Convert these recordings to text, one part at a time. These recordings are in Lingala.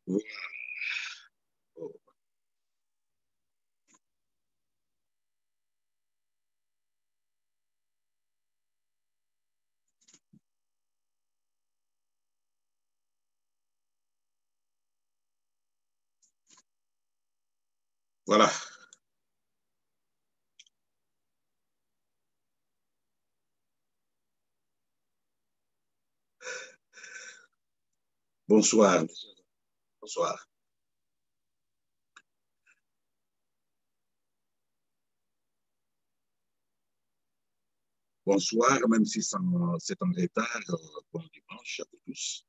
Voilà. Bonsoir. Bonsoir. Bonsoir, même si c'est en retard, bon dimanche à vous tous.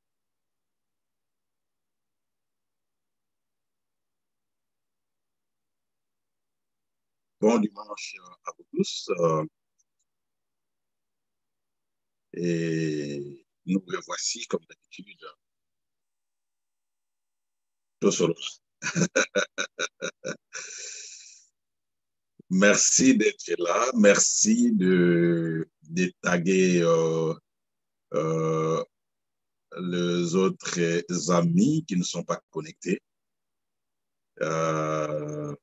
Bon dimanche à vous tous. Et nous revoici, comme d'habitude, tout solo. Merci d'être là. Merci de taguer euh, les autres amis qui ne sont pas connectés. Euh,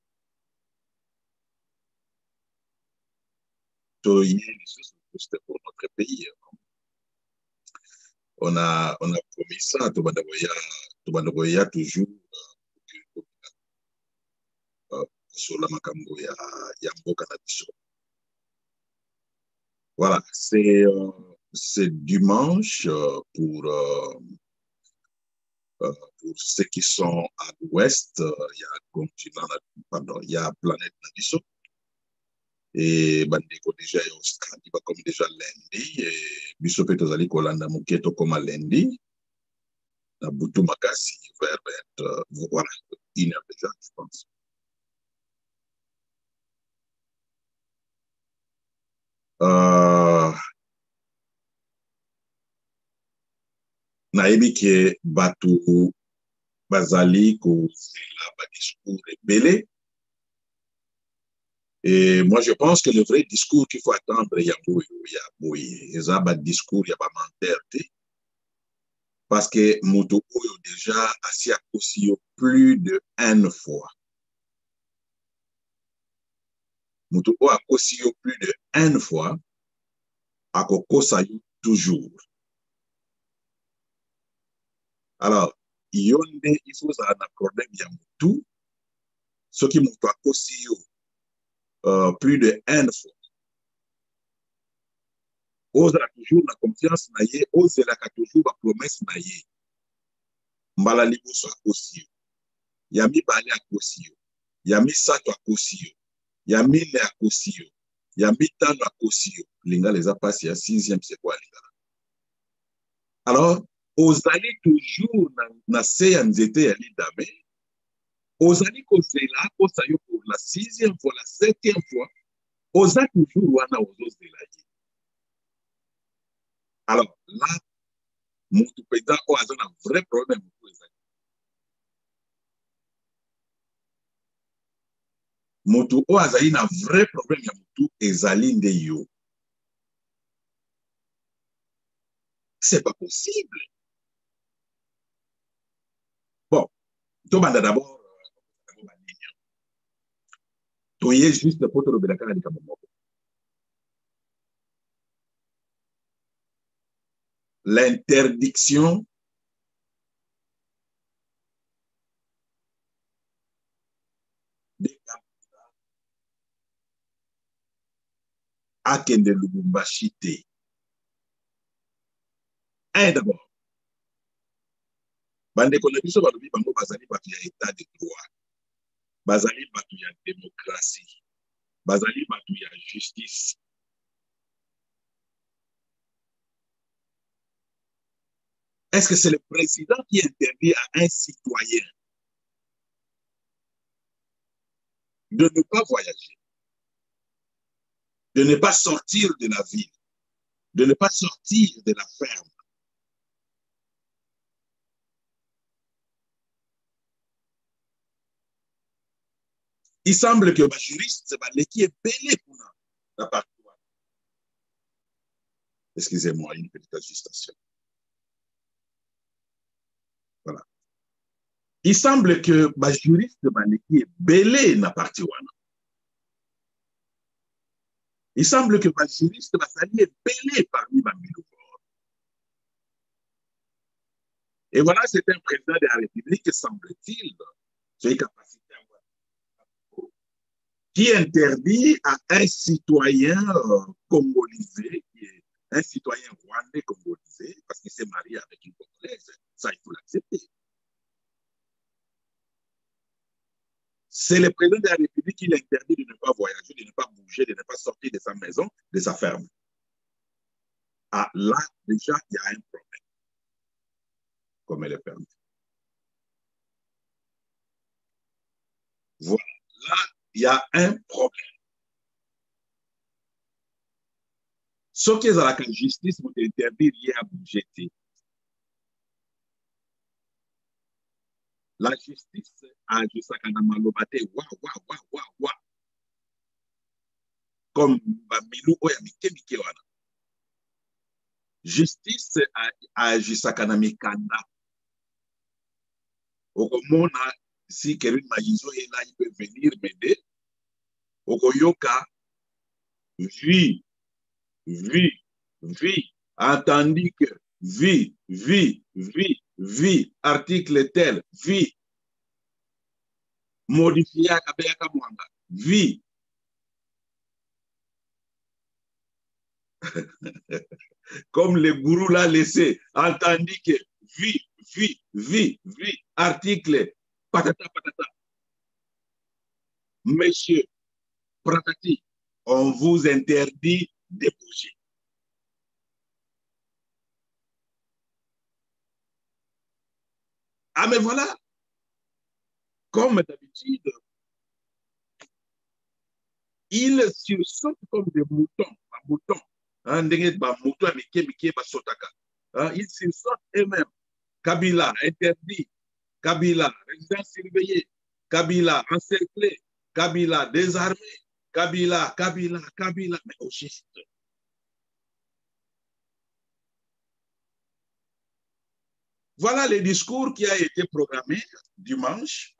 C'était pour notre pays. On a promis ça. Tobanaboya toujours sur la Makambo, il y a Mboka Nabiso. Voilà, c'est dimanche pour ceux qui sont à l'ouest, il y a continent, pardon, il y a planète Nabiso. Et bandeko déjà est Australie, comme déjà lundi, et biso pe tozali kolanda moketo comme lundi, na butu makasi vers voilà, 1 heure déjà, je pense. Euh, nayebi ke bato bazali kozela badiscours ebele. Et moi, je pense que le vrai discours qu'il faut attendre, il y a un discours, il y a pas menteur, parce que Moto Oyo déjà assis à Kosio plus de une fois. Moto Oyo a Kosio plus de une fois, à Kokosayo toujours. Alors, Yonde, il faut un problème, il y a tout. Ce qui Moto a Kosio plus de une fois. Ozala toujours la confiance na ye, ozela toujours la promesse na ye. Mbala liboso a Kosio. Ya mibale akosi yo, ya misato akosi yo, ya mine akosi yo, ya mitano akosi yo. Lingala eza pasi ya sixième, c'est quoi lingala? Alors, ozali toujours na se ya nzete ya lidame, ozali kozela akosa yo pour la sixième fois, la septième fois, oza toujours wana ozozela ye. Alors là, mutu penza oyo aza na vrai problème mutu ezali. Mutu oyo azali na vrai problème ya mutu ezali nde yo. C'est pas possible. Bon, tobanda d'abord toye juste pour tolobela kaka likambo moko. L'interdiction des candidats akende Lubumbashi te. Un d'abord, bandeko na biso balobi bango bazali bato ya état de droit, bazali bato ya démocratie, bazali bato ya justice. Est-ce que c'est le président qui interdit à un citoyen de ne pas voyager, de ne pas sortir de la ville, de ne pas sortir de la ferme? Il semble que ma juriste, qui est belé pour la partie. Excusez-moi, une petite ajustation. Voilà. Il semble que le juriste qui est belé na parti wana. Il semble que le juriste est belé parmi les Et voilà, c'est un président de la République, semble-t-il, sur capacité qui interdit à un citoyen congolisé, qui est un citoyen rwandais congolisé, parce qu'il s'est marié avec une Congolaise, ça il faut l'accepter. C'est le président de la République qui l'interdit de ne pas voyager, de ne pas bouger, de ne pas sortir de sa maison, de sa ferme. Ah, là, déjà, il y a un problème, comme elle est permis. Voilà, là, il y a un problème. Ce qui est à la justice, vous interdire hier à bouger. La justice a jusqu'à Namalobate, wa. Comme Bamilou Oya Mike wana. Justice a jusqu'à Namikanda. Au Mona, si Kevin Maïzo est là, il peut venir m'aider. Au Yoka, vie, entendu que vie, article tel, vie, modifié à Kabeyaka Mwanga, vie. Comme le gourou l'a laissé, entendu que vie, article, patata. Monsieur Pratati, on vous interdit de bouger. Ah, mais voilà, comme d'habitude, ils sursautent comme des moutons. Ils sursautent eux-mêmes. Kabila interdit, Kabila résidence surveillée, Kabila encerclé, Kabila désarmé, Kabila, mais au juste. Voilà le discours qui a été programmé dimanche.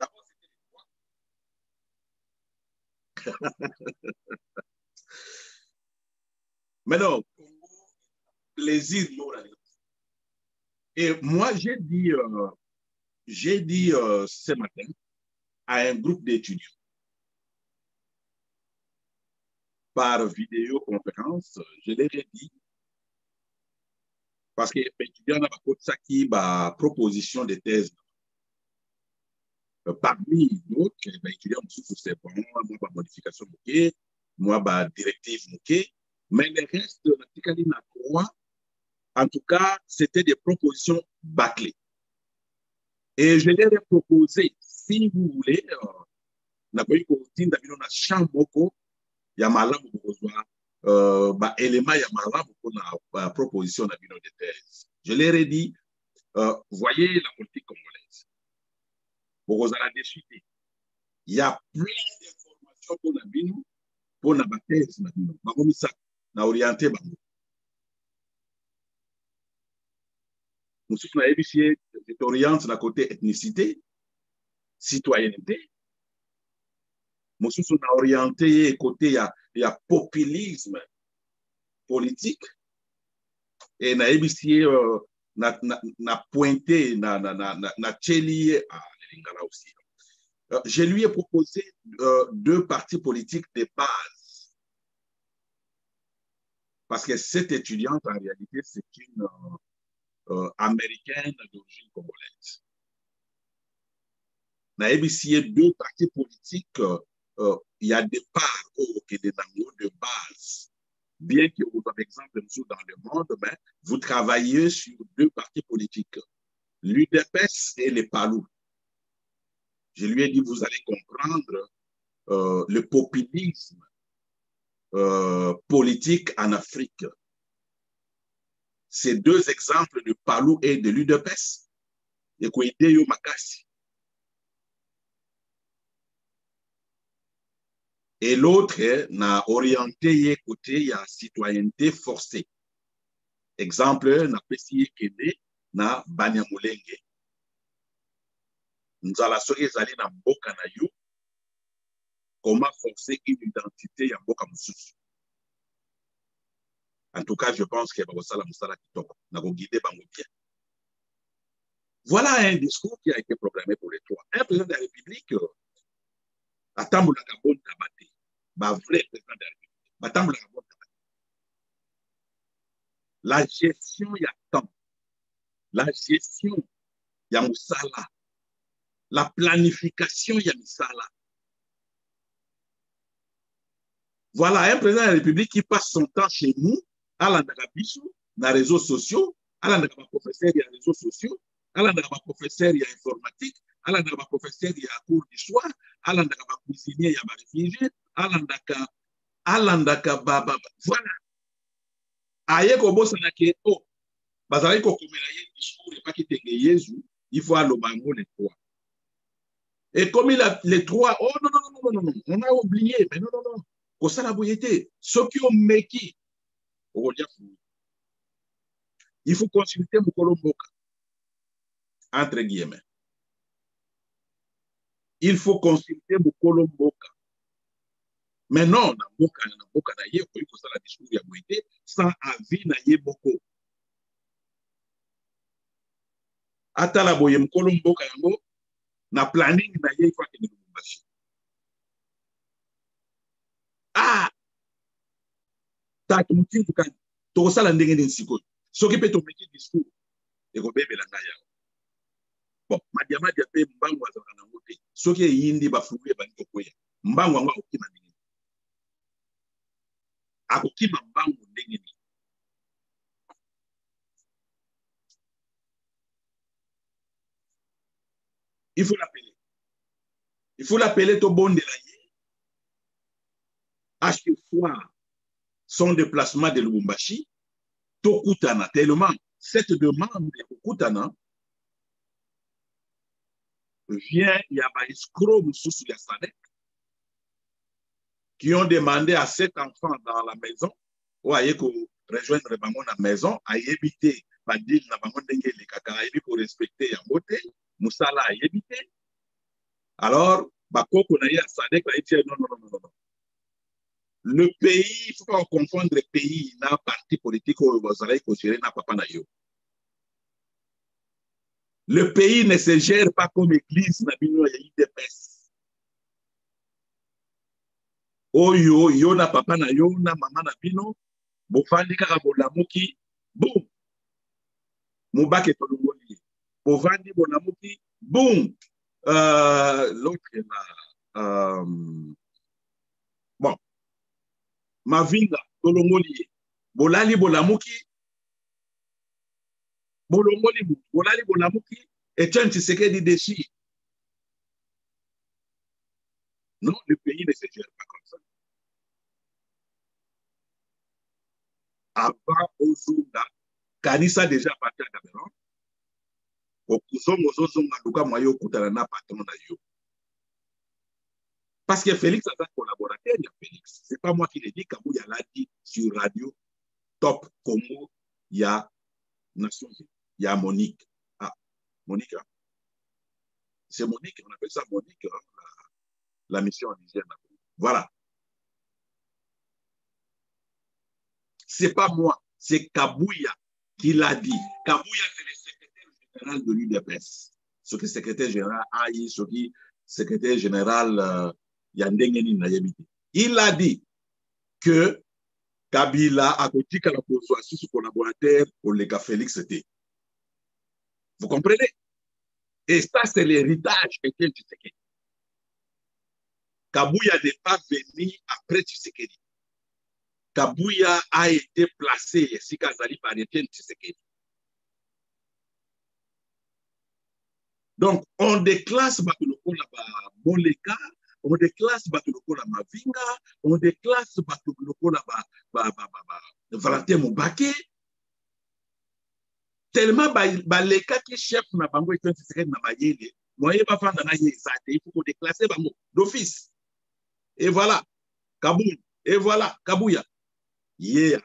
Mais non, plaisir. Et moi, j'ai dit ce matin à un groupe d'étudiants par vidéoconférence, je leur ai dit, parce que l'étudiant n'a pas qui a proposition de thèse. Parmi d'autres, les étudiants sous c'est bon, moi, modification, moi, directive, mais le reste, la trois, en tout cas, c'était des propositions bâclées. Et je leur ai proposé, si vous voulez, na chambre, il y a malamu élément ya malamu pour la proposition de thèse. Je leur ai dit, voyez la politique congolaise. Vous allez discuter. Il y a plein d'informations pour la thèse. Na orienté nous sommes ABC oriente la côté ethnicité, citoyenneté. Nous sommes orienté côté il y a populisme politique. Et na ABC na pointé na tchélié à l'Ingala aussi. Je lui ai proposé deux partis politiques de base. Parce que cette étudiante, en réalité, c'est une américaine d'origine congolaise. Na ABC, deux partis politiques, il y a des parts de base. Bien que vous avez exemple dans le monde, mais vous travaillez sur deux partis politiques, l'UDPS et les PALU. Je lui ai dit, vous allez comprendre le populisme politique en Afrique. Ces deux exemples de PALU et de l'UDPS, et Kouideyo Makassi. Et l'autre n'a orienté côté la citoyenneté forcée. Exemple, n'a Pessie Kende, n'a Banyamulenge. nzala soki ezali na mboka na yo, comment forcer une identité ya mboka mosusu. En tout cas, je pense que bakosala mosala kitoko na koguider bango bien. Voilà un discours qui a été proclamé pour les trois. Un président de la République, atambolaka bon tabate, ba vrai président de la République, atambolaka bon tabate. La gestion ya temps, la gestion ya mosala, la planification ya misala. Voilà un président de la République qui passe son temps chez nous, à l'Andagabisu, dans les réseaux sociaux, à l'Andagabisu, professeur, il y a réseaux sociaux, à l'Andagabisu, professeur, il y a informatique, à l'Andagabisu, professeur, il y a cours d'histoire, à l'Andagabisu, cuisinier, il y a réfugié, à l'Andagabisu, voilà. Aye ko bosana ke oh bazali ko komela ye discours et pas qui tenge Jésus, il faut aller au bango les trois. Et comme il a les trois, oh non, non, non, non, non, non, on a oublié, mais non, non, non. Comme ça, la boyété, ceux qui ont méqué, il faut consulter Mukolomboka, entre guillemets. Il faut consulter Mukolomboka. Mais non, na boka na ye, il faut ça la discours ya boyété, sans avis na ye boko. Ata la boye Mukolomboka yango, na planning na ye, il faut que nous nous ah, tu to sala ndenge nsiko soki pe to meki discours e ko bebe la ngaya bon madiama dia pe mbango azaka na ngote soki yindi ba fuwe ba ndiko koya mbango ngo okima ndenge akokima mbango ndenge ni il faut l'appeler to bonde la ye à chaque fois son déplacement de Lubumbashi to kutana tellement cette demande de kutana vient, il y a des escrocs sous la SADC qui ont demandé à 7 enfants dans la maison, ou à rejoindre la maison, à éviter, pas dire, pour respecter la beauté, Moussala a évité. Alors, Bakoko na ya SADC a dit non, non, non, non, non. Le pays, il ne faut pas confondre le pays, na parti politique ou vous allez gérer na papa na yo. Le pays ne se gère pas comme église na bino ya IDPS. Oyo yo na papa na yo na mama na bino bofandi kaka bolamuki boum mubake tolongoli bofandi bolamuki boum l'autre là bon mavinga tolongoli bolali bolamuki bolongoli bolali bolamuki et tu Tshisekedi déchire. Non, le pays ne se gère pas comme ça. Avant Ozunga, Kanisa déjà parti à Cameroun. Parce que Félix a un collaborateur, il y a Félix. Ce n'est pas moi qui l'ai dit, Kabouya l'a dit sur radio, Top Congo, il y a Nations Unies, il y a Monique. Ah, Monique, hein? C'est Monique, on appelle ça Monique, hein, la mission en Niger. Voilà. Ce n'est pas moi, c'est Kabouya qui l'a dit. Kabouya, c'est le secrétaire général de l'UDPS. Ce qui est secrétaire général Aïe, ce qui est secrétaire général Yandengeni Nayebiti. Il a dit que Kabila a côté la position sous collaborateur pour les gars Félix était. Vous comprenez? Et ça, c'est l'héritage que Tshisekedi. Kabouya n'est pas venu après Tshisekedi. Kabouya a été placé si Kazali par Etienne Tshisekedi. Donc, on déclasse Batuloko là-bas, Moleka, on déclasse Batuloko là Mavinga, on déclasse Batuloko là-bas, Valentin Moubake. Tellement, les cas qui chef na bango Etienne Tshisekedi na bayele, moyen pas faire dans il faut qu'on déclasse bango d'office. Et voilà, Kaboul, et voilà, Kabouya. Hier,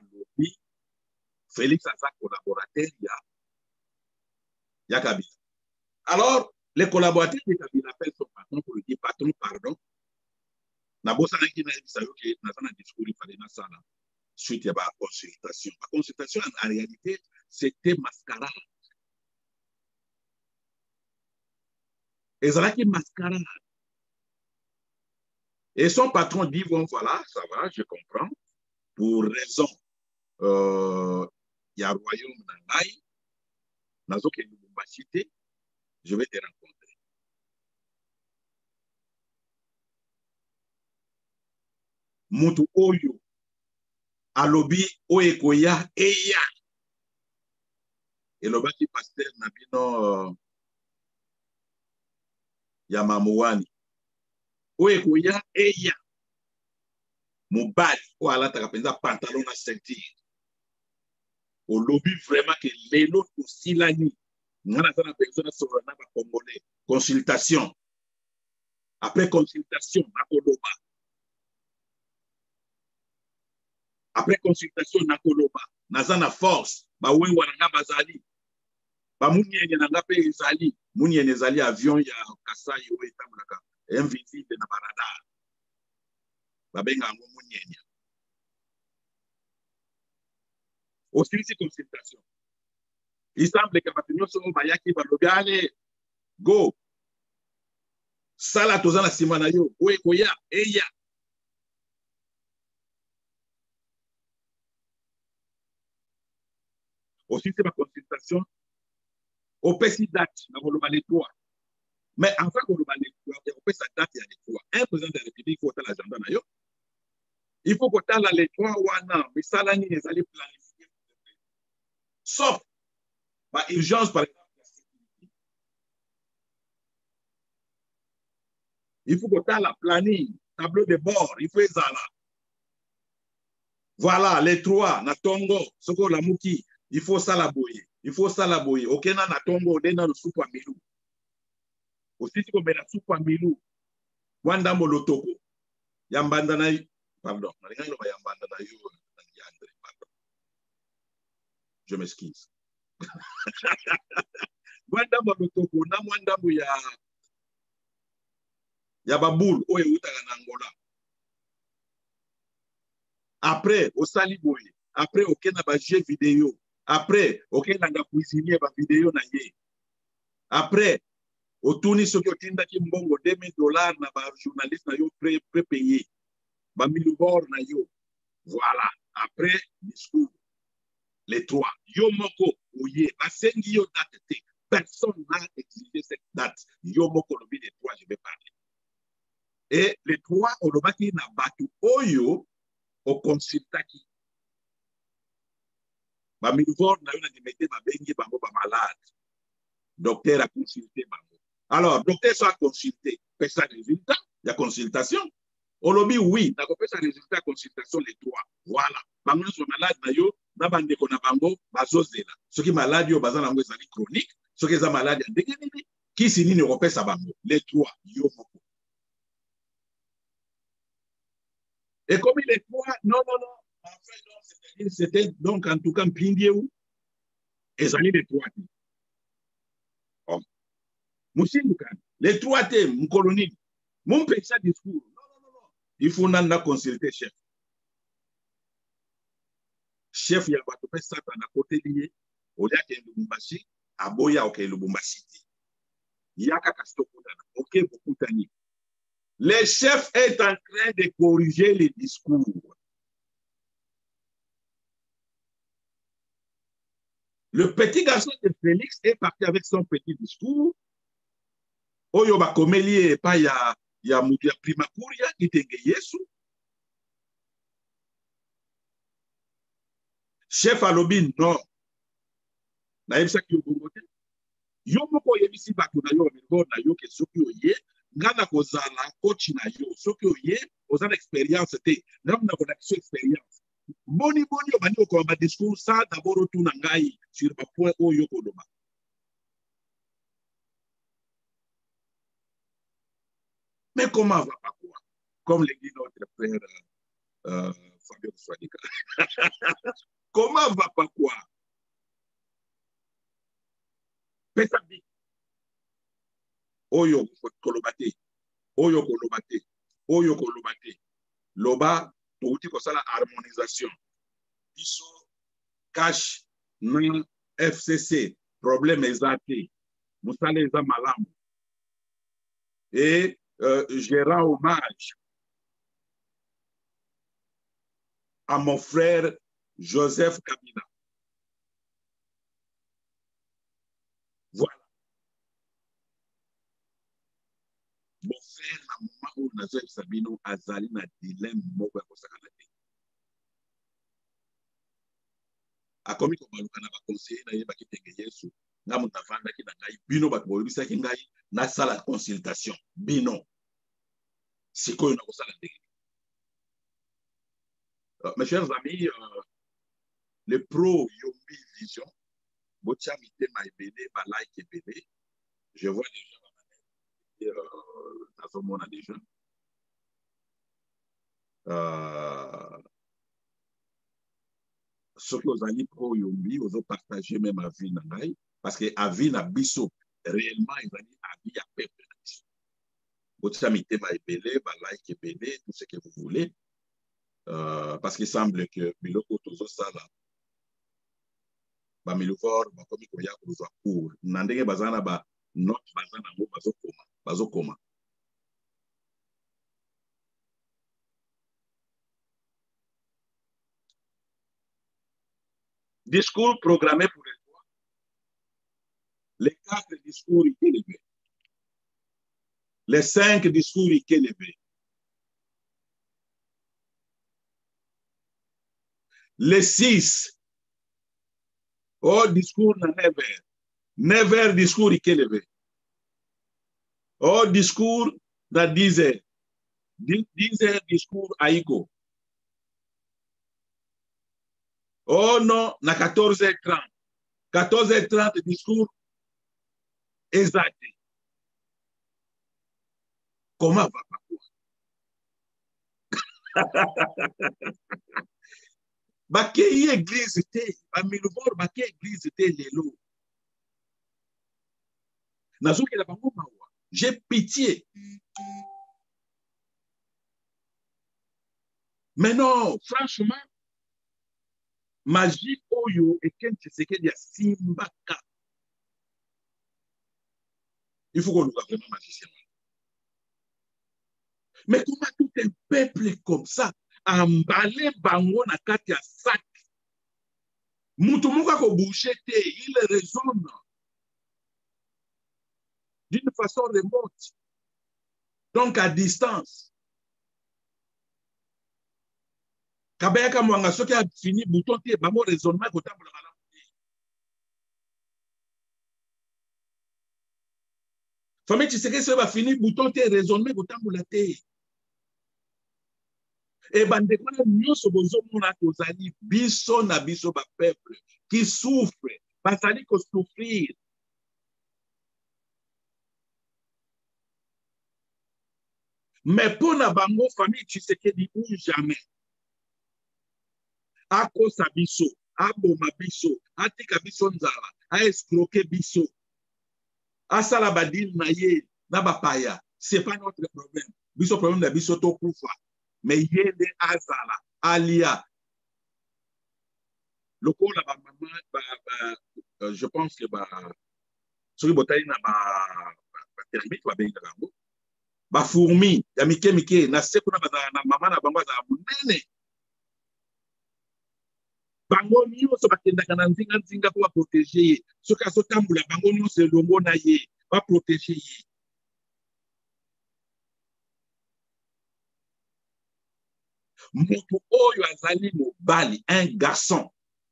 Félix a sa collaborateur, il y a Kabila. Alors, Les collaborateurs de Kabila appellent son patron pour lui dire patron, pardon. Nabosana qui n'a dit que dans un discours, il fallait ça là. Suite à la consultation. La consultation, en réalité, c'était mascarade. Et ça qui mascarade. Et son patron dit, bon, voilà, ça va, je comprends. Pour raison, il y a un royaume d'Angaï, je vais te rencontrer. Mutu oyo, alobi, oekoya, eya. Et le baki pasteur Nabino Yamamouani. Oekoya, eya. Mobali, ou alata kapenza pantalon à ceinture. Au lobby vraiment que les lots aussi la nuit. Nous avons une personne sur le congolais. Consultation. Après consultation, Nakoloba. Après consultation, Nakoloba. Nazana force. Ba we wananga bazali. Ba munyenye nanga pe ezali. Munyenye ezali avion ya Kasai we tamulaka. Invisible na barada. Ba benga ngo munyenye. Aussi c'est consultation. Il semble que Batinyo so bayaki balogale go. Sala tozana simana yo. We koya eya. Aussi c'est ma consultation. Au petit date, on va les trois. Mais avant qu'on va les trois, on peut sa date, il y a les trois. Un président de la République, il faut que l'agenda d'ailleurs. Il faut que tu les trois ou un an. Mais ça, là, ils allaient planifier. Sauf, par urgence, par exemple, la sécurité. Il faut que tu la planning, tableau de bord, il faut ça là. Voilà, les trois, na Tongo, Soko la Muki, il faut ça la boyer. Il faut ça la boyer. Ok, na Tongo, on est dans le soupe à Milou. Aussi, si on met la soupe à Milou, Wanda Molotoko, Yambandana, pardon, je m'excuse. Wanda Molotoko, na Wanda ya baboule, oye utaka na Angola. Après, au Saliboye, après, au Kena ba jeu vidéo, après, au Kena na cuisinier ba vidéo na ye. Après, au Tuni Sokyo Tinda Kimbongo, $2000 na ba journaliste na yo pré-payé. Ba milubor na yo. Voilà. Après, discours. Les trois. Yo moko, ouye, ba sengi yo date te. Personne n'a exigé cette date. Yo moko lobi les trois, je vais parler. Et les trois, on va qui na batu oyo, au consultaki. Ba milubor na yo na dimete ba bengi bango ba malade. Docteur a consulté bango. Alors, docteur soit consulté. Fait ça résultat, il y a consultation. On l'a dit oui, n'a pas fait ça résultat consultation les trois. Voilà. Bango sont malades na yo, na bande ko na bango bazozela. Ceux qui malades yo bazana ngo ezali chronique, ceux qui sont malades ndenge nini, qui sini ne repère ça bango. Les trois yo moko. Et comme les trois, non. En fait, non, c'était donc en tout cas Mpindie ou ezali les trois. Oh. Les trois thèmes, mon colonie, mon pays discours. Non. Il faut n'en consulter chef. Chef, il y a pas de fait ça à côté lié. Au lieu qu'il y ait Lubumbashi, à Boya, ok, Lubumbashi. Il y a qu'à ok, beaucoup d'années. Le chef est en train de corriger les discours. Le petit garçon de Félix est parti avec son petit discours. Oyo bakomeli pa ya mutu ya primakuria itenge Yesu. Chef alobi non. Na yebisa ki yobongote. Yo moko yebisi bato na yo na yo ke soki oye ngana kozala coach na yo soki oye ozana expérience te ngam na kona kiso expérience. Boni obani okoma discours ça d'abord tout na ngai sur ba point oyo koloba. Mais comment va pas quoi? Comme le dit notre frère Fabio Swadika. Comment va pas quoi? oyo kolobate, oyo kolobate, oyo kolobate. Loba, touti kosala harmonisation. Biso, cash, na FCC, problème exacté. Moussale eza malamu. Et je rends hommage à mon frère Joseph Kabila. Voilà. Mon frère, na moment où Joseph Sabino azali na dilemme moko ya kosakana te. Akomi kobaluka na baconseiller na ye bakitenge Yesu. Nga mutu avandaki na ngai bino bato boyebisaki ngai nasala consultation bino. Sikoyo na kosala ndenge. Mes chers amis, le pro Yombi Vision, botia mitema ebele, ba like ebele. Je vois les gens dans ce monde des jeunes. Ce que vous allez pro Yombi, vous allez partager même avis na ngai, parce que avis na biso réellement ils allaient avis à peuple. Botia mitema ebele, ba like ebele, tout ce que vous voulez. Parce qu'il semble que biloko tozo sala ba milofor ba komi koya kozwa cours na ndenge bazana ba note bazana ngo bazokoma. Discours programmé pour les trois. Les 4 discours élevés. Les 5 discours élevés. Les 6 au discours na 9h. 9h discours élevé. Au discours na 10h. 10h discours aïko. Oh non, na 14h30. 14h30 discours exact. Comment va pas? Bakei église te, bamilubor bakei église te lelo. Nazoki la bango mawa. J'ai pitié. Mais non, franchement, magie oyo et quand c'est que dia simbaka. Il faut qu'on nous vraiment magicien. Mais comment tout un peuple comme ça emballé bango na kati ya sac. Mutu muka ko boucher te, il raisonne d'une façon remote. Donc à distance. Kabeka mwanga soki a fini bouton te bango raisonnement ko tambola malamu. Famille Tshisekedi se ba fini bouton te raisonnement ko tambola te. Et bandeko na nyonso bozomona kozali biso na biso ba peuple qui souffre, bazali ko souffrir. Mais pour na bango famille Tshisekedi ou jamais. Akosa biso, aboma biso, atika biso nzala, a escroquer biso. Asala badil na ye, na bapaya, c'est pas notre problème. Biso problème na biso to kufa. Mais yende azala, alia. Le coup là, maman, je pense que celui botaï na termite ba benga bango. Ba fourmi, ya mike na seku na maman na bango za munene. Bango nyonso bakendaka na nzinga po ba protéger ye. Soki azotambula bango nyonso elongo na ye, ba protéger ye. Mutu oyo azali mobali, un garçon.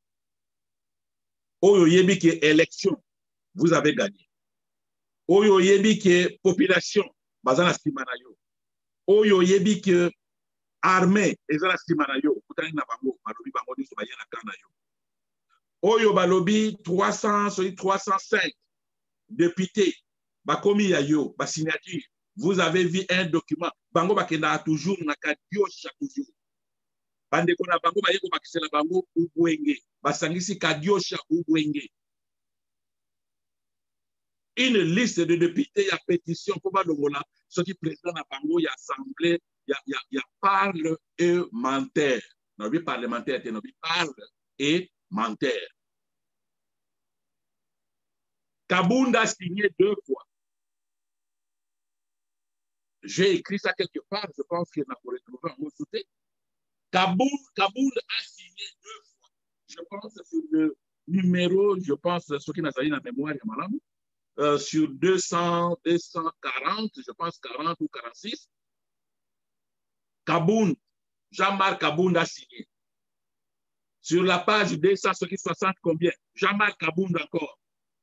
Oyo yebi ke élection, vous avez gagné. Oyo yebi ke population, bazana simana yo. Oyo yebi ke armée, ezala simana yo. Kutani na bango, balobi bango nyonso bayena kana yo. Oyo balobi 305 députés, bakomi ya yo, ba signature. Vous avez vu un document, bango bakenda toujours na kadio chaque jour. Bandeko na bango bayeko bakisela bango ubwenge, basangisi kadiosha ubwenge. une liste de députés à pétition pour Longola, ceux qui président à Bango, il y a assemblée, il y a parlementaire. Non, oui, parlementaire, non, oui, parle et menteur. Kabunda a signé 2 fois. J'ai écrit ça quelque part, je pense qu'il m'a retrouvé en mot sauté. Kaboul a signé 2 fois. Je pense sur le numéro, je pense, ce qui n'a pas eu la mémoire, sur 200, 240, je pense 40 ou 46. Kaboun, Jean-Marc Kaboun a signé. Sur la page 260 combien? Jean-Marc Kaboun encore.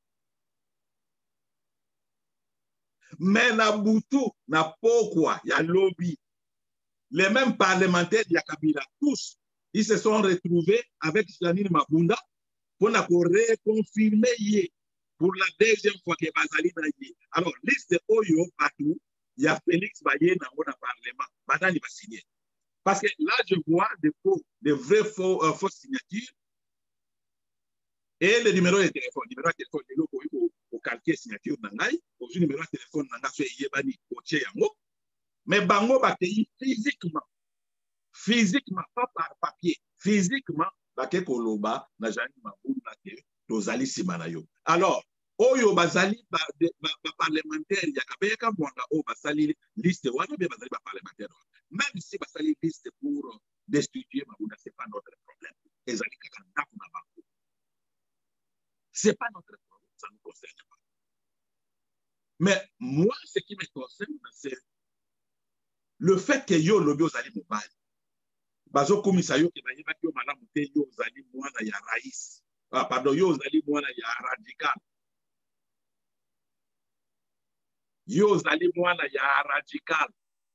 Mais Nabutu, Napokwa, il y a lobby. Les mêmes parlementaires de Kabila, tous, ils se sont retrouvés avec Janine Mabunda pour reconfirmer pour la 2e fois que Bazali n'a yé. Alors, liste Oyo, partout, il y a Félix Baye dans le Parlement. Maintenant, il va signer. Parce que là, je vois des vrais fausses signatures et le numéro de téléphone. Le numéro de téléphone, il est pour calquer signature Nangai. Au numéro de téléphone, Nangai, c'est Yébani, Oche Yango. Mais Bango va payer physiquement, pas par papier, physiquement, Bake Koloba, Najani Maboun, Bake, Tozali Simanayo. Alors, Oyo Bazali, parlementaire, il y a Kabeka Mwanga, O Basali, liste, ou bien Bazali, parlementaire. Même si Basali liste pour destituer Mabouna, ce n'est pas notre problème. Ce n'est pas notre problème, ça ne nous concerne pas. Mais moi, ce qui me concerne, c'est le fait que yo lobi ozali mobali. Bazo komisa yo ke bayeba ki yo malamu te yo ozali mwana ya rais. Ah, pardon, yo ozali mwana ya radical. Yo ozali mwana ya radical.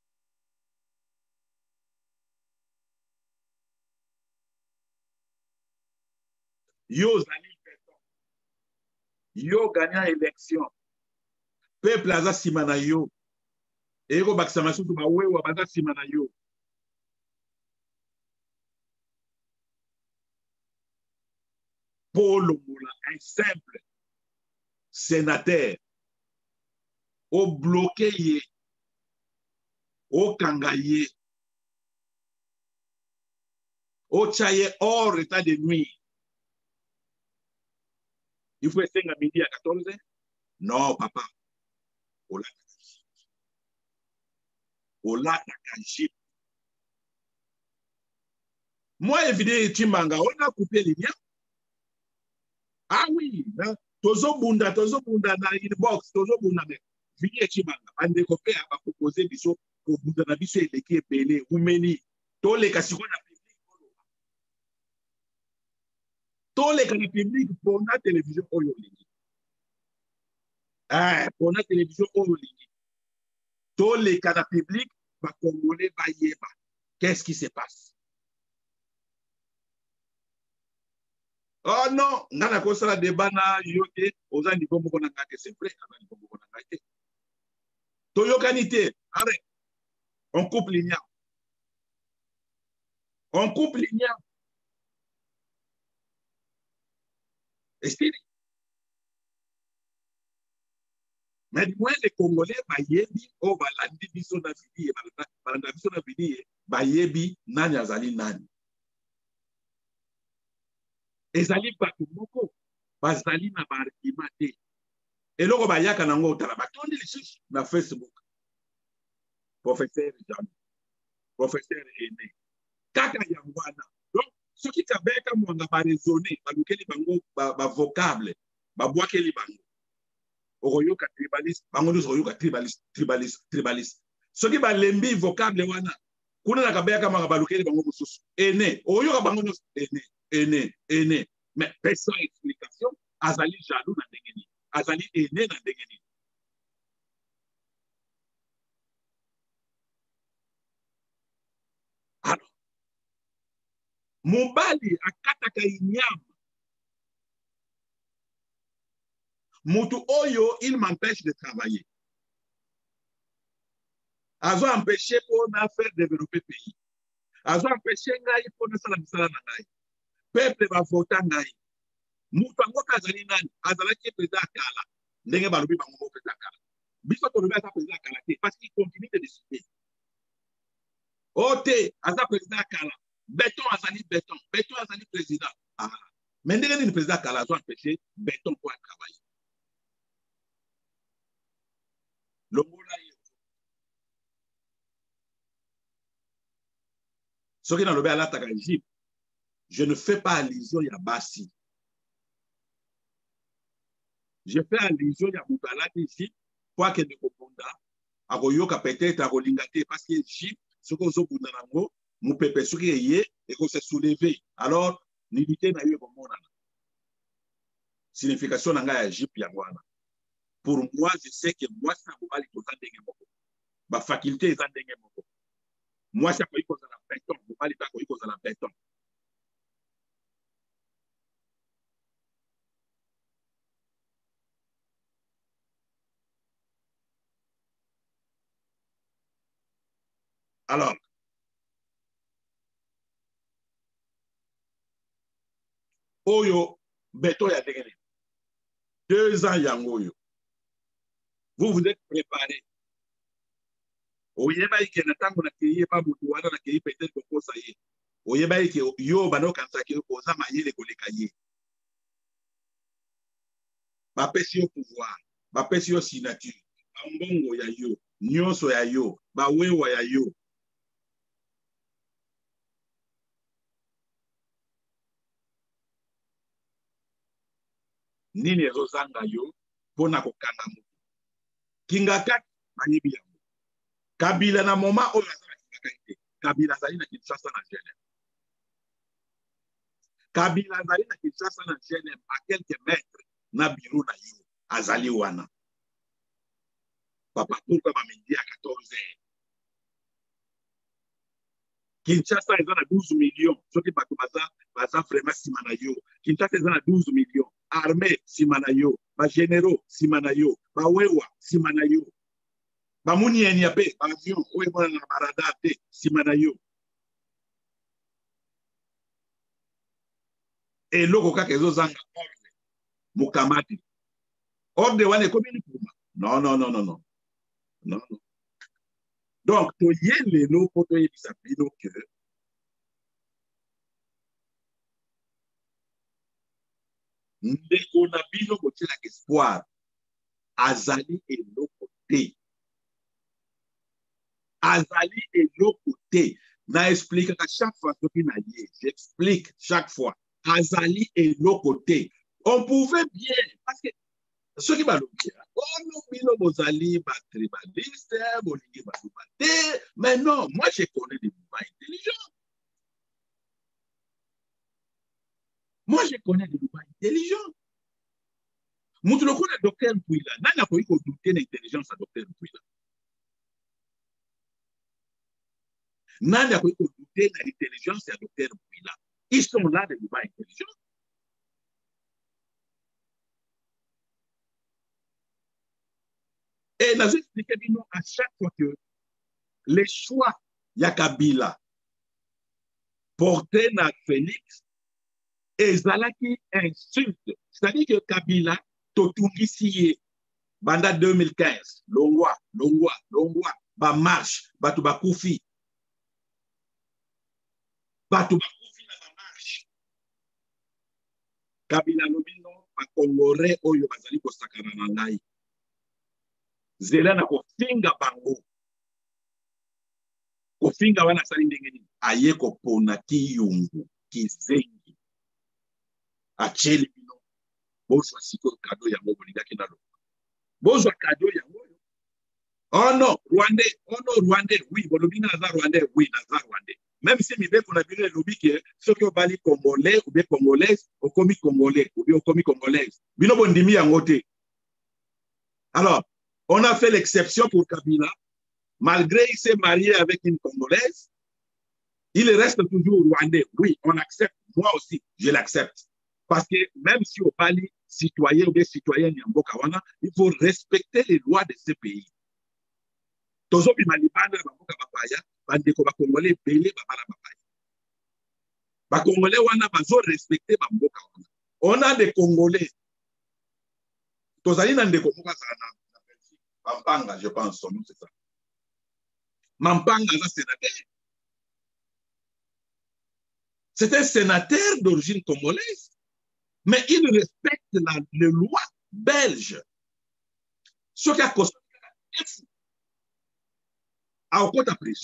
Yo ozali peton. Yo gagnant élection. Peuple aza sima na yo. Eko bakisa masutu ba wewa baza sima na yo. Paul Moula, un simple sénateur, au bloqué, au kangaye, au tchaye hors état de nuit. Il faut essayer à midi à 14 h. Non, papa. Ola Takanji. Moi, évidemment, Chimanga, on a coupé les liens. Ah oui, Tozo Bunda, na inbox, Tozo Bunda, Vini Chimanga, ande kopé a proposé biso, pour Bunda na biso eleki belé, Oumeni, Tole Kasiko na public, Tole Kana public, pour la télévision Oyoligi. Pour la télévision Oyoligi. Tole Kana public, va Congolais, va Yeba. Qu'est-ce qui se passe? Oh non, nana kosala débat na yote, oza ni bombo na ngate, c'est vrai, oza ni bombo na ngate. Toyokanité, arrête. On coupe l'ignan. On coupe l'ignan. Estime. Mais du moins, les Congolais, bayebi, oh, balandi biso na vidi, balanda biso na vidi, bayebi, nani azali nani. Ezali bato moko, bazali na barkima te. Eloko bayaka nango otala, batondi lisusu na Facebook. Professeur Jean, professeur Aîné. Kaka yangwana. Donc, ce qui kabeka mwanga ba raisonner, ba lukeli bango ba vocable, ba boakeli bango. Oyoka tribaliste, bango nous oyoka tribaliste. Ce qui ba lembi vocable wana, kuna na kabeka mwanga ba lukeli bango mususu. Aîné, oyoka bango nous aîné. Mais personne explication, azali jaloux na ndengeni, azali aîné na ndengeni. Alors, mobali akataka inyama. Mutu oyo, il m'empêche de travailler. Azo empêché pour faire développer le pays. Azo empêché ngai pour na sala misala na ngai. Peuple va voter ngai. Mutu ango kazali nani, azala ki président kala. ndenge balobi bango mo président kala biso tolobi aza président kala te parce qu'il continue de décider ote aza président kala béton azali président mais ndenge nini président kala azo empêcher béton pour travailler longola ye soki nalobi alataka Egypte je ne fais pas allusion ya basi je fais allusion ya moto alati Egypte po akende kobunda akoyoka peut-être akolinga te parce que Egypte soki ozobunda nango mopepe soki eye ekose soulever alors nilité na yo ekomonana signification na ngai ya Egypte yango wana pour moi je sais que mwasi na mobali toza ndenge moko bafaculté eza ndenge moko mwasi akoki kozala béton mobali mpe akoki kozala béton alors oyo béton ya ndenge nini 2 ans yango oyo vous êtes préparé oyeba ike na ntango nakei pa motu wana nakei peut-être kokosa ye oyeba ike yo banokanisaki oza mayele koleka ye bapesi yo pouvoir bapesi yo signature bambongo ya yo nyonso ya yo bawewa ya yo nini ezozanga yo mpona kokanga motu kingaka bayebi yango Kabila na moma oyo azala kingaka te Kabila azali na Kinshasa na Genève Kabila azali na Kinshasa na Genève à quelques mètres na bureau na yo azali wana papa pourquoi bamidi à 14 heures Kinshasa eza na 12 millions soki bato baza vraiment nsima na yo Kinshasa eza na 12 millions armée nsima na yo bagénéraux nsima na yo bawewa nsima na yo bamunieni ya mpe baavion oyo emonana na barada te nsima na yo eloko kaka ezozanga ordre mokamati ordre wana ekomi likuma non. Donc toye lelo mpo toyebisa bino ke ndeko na bino kotielaka espoir azali eloko te azali eloko te na explikaka chaque fois soki na ye j'explique chaque fois azali eloko te on pouvait bien parce que soki balobi ono bino bozali batribaliste bolingi baluba te mais non moi je connais des mouvements intelligents mutu lokola docteur Mpwila nani akoki kodute na intelligence ya docteur Mpwila nani akoki kodute na intelligence ya docteur Mpwila ils sont là des mouvements intelligents et nazo expliqué bino à chaque fois que les choix ya Kabila porté na Félix ezalaki insulte c'est-à-dire que Kabila totungisi ye banda 2015 longwa bamarche bato bakufi na bamarche Kabila lobi no bakongore oyo bazali kosakana na ngai zela na kofinga bango kofinga wana asali ndenge nini aye kopona kiyungu kizengi acheli bino bozwa sikoyo kado yango bolingaki na loko bozwa kado yango oh non rwandais oui bolobi naza rwandais oui naza rwandais même si mibeko na bino elobi ke soki obali congolais ou bien congolaise okomi congolais ou bien okomi congolaise bino bondimi yango te alors on a fait l'exception pour Kabila malgré il s'est marié avec une congolaise il reste toujours rwandais oui on accepte moi aussi je l'accepte parce que même si on parle citoyen ou bien citoyenne ya mboka wana il faut respecter les lois de ce pays tozobima libanda na bamboka bapaya bandeko bakongolais ebele babala bapaya bakongolais wana bazo respecter bamboka wana on a des congolais Tozali na ndeko moko azala na Belgique. Mampanga, je pense, son nom c'est ça. Mampanga, c'est un sénateur. C'est un sénateur d'origine congolaise, mais il respecte les lois belges. Ce qui a costé à la prison.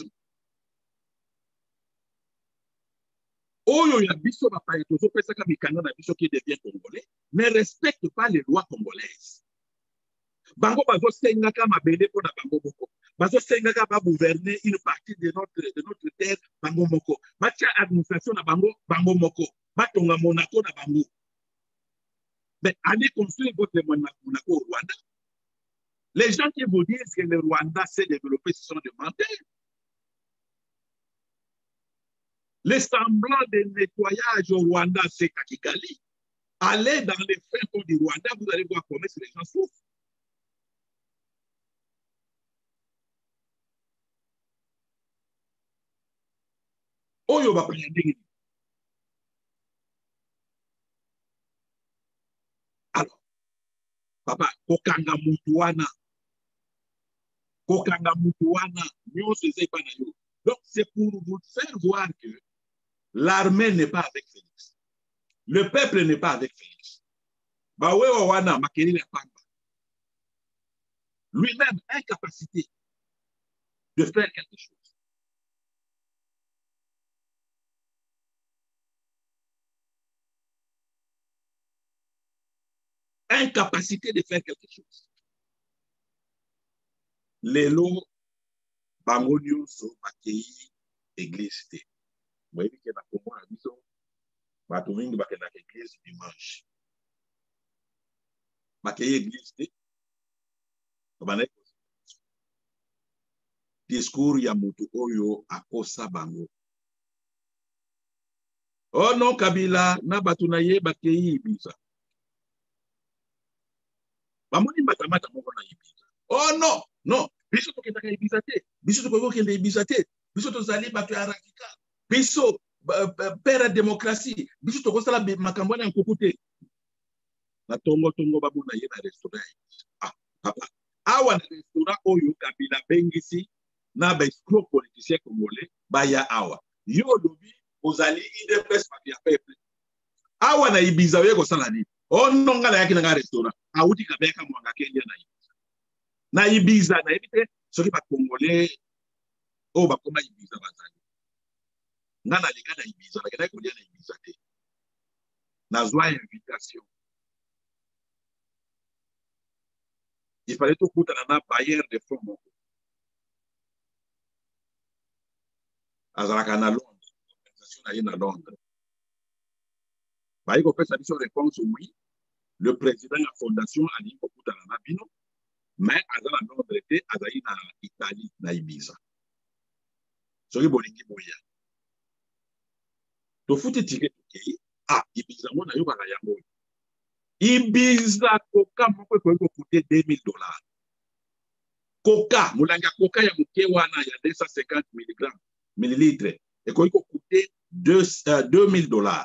Oyo ya biso ba pa etozo pesa ka mikanda na biso qui devient congolais ne respecte pas les lois congolaises. Bango bazo senga ka mabele po na bango moko. Bazo senga ka ba gouverner une partie de notre terre bango moko. Batia administration na bango moko. Batonga Monaco na bango. Mais allez construire votre Monaco au Rwanda. Les gens qui vous disent que le Rwanda s'est développé, ce sont des menteurs. Les semblants de nettoyage au Rwanda, c'est à Kigali. Allez dans les fins fonds du Rwanda, vous allez voir comment les gens souffrent. Oyo ba prendre. Alors, papa, kokanga mutuana. Kokanga mutuana, donc c'est pour vous faire voir que l'armée n'est pas avec Félix. Le peuple n'est pas avec Félix. Lui-même, incapacité de faire quelque chose. Incapacité de faire quelque chose. Lelo, Bangonio, so, Makei, église. Vous voyez qu'il y a pour moi, disons, Batomingi, Bakena, église dimanche. Makei, église, discours ya mutu oyo akosa bango. Oh non, Kabila, na batu na ye bakei Ibiza. Bamoni matamata moko na Ibiza. Oh non, non, biso tokendaka Ibiza te. Biso tokokende Ibiza te. Biso tozali batu ya radical. Biso père ya démocratie. Biso tokosala makambo na nkuku te. Na tongo babona ye na restaurant. Ah, papa. Awa na restaurant oyo Kabila bengisi na ba escroc politicien congolais baya awa. Yo lobi ozali IDPS mafia peuple. Awa na Ibiza oyo kosala nini? Oh non, ngala yaki na restaurant. Auti kabeka mwanga kenya na Ibiza. Na Ibiza na ebite soki ba congolais o ba koma Ibiza bazali. Ngana leka na Ibiza, na kena kolia na Ibiza te. Na zwa invitation. Il fallait tout coûter na bailleur de fonds moko. Azalaka na Londres, l'organisation na ye na Londres. Baye ko pesa biso réponse oui. Le président de la fondation a dit beaucoup dans la Nabino, mais à la Londres était à na Italie na Ibiza. Soki bolingi boya. To futi ticket okay. Ah, Ibiza mo na yo bala yango. Ibiza koka moko ko coûter $2000. Coca, mulanga coca ya muke wana ya 250 millilitres et ko coûter $2000.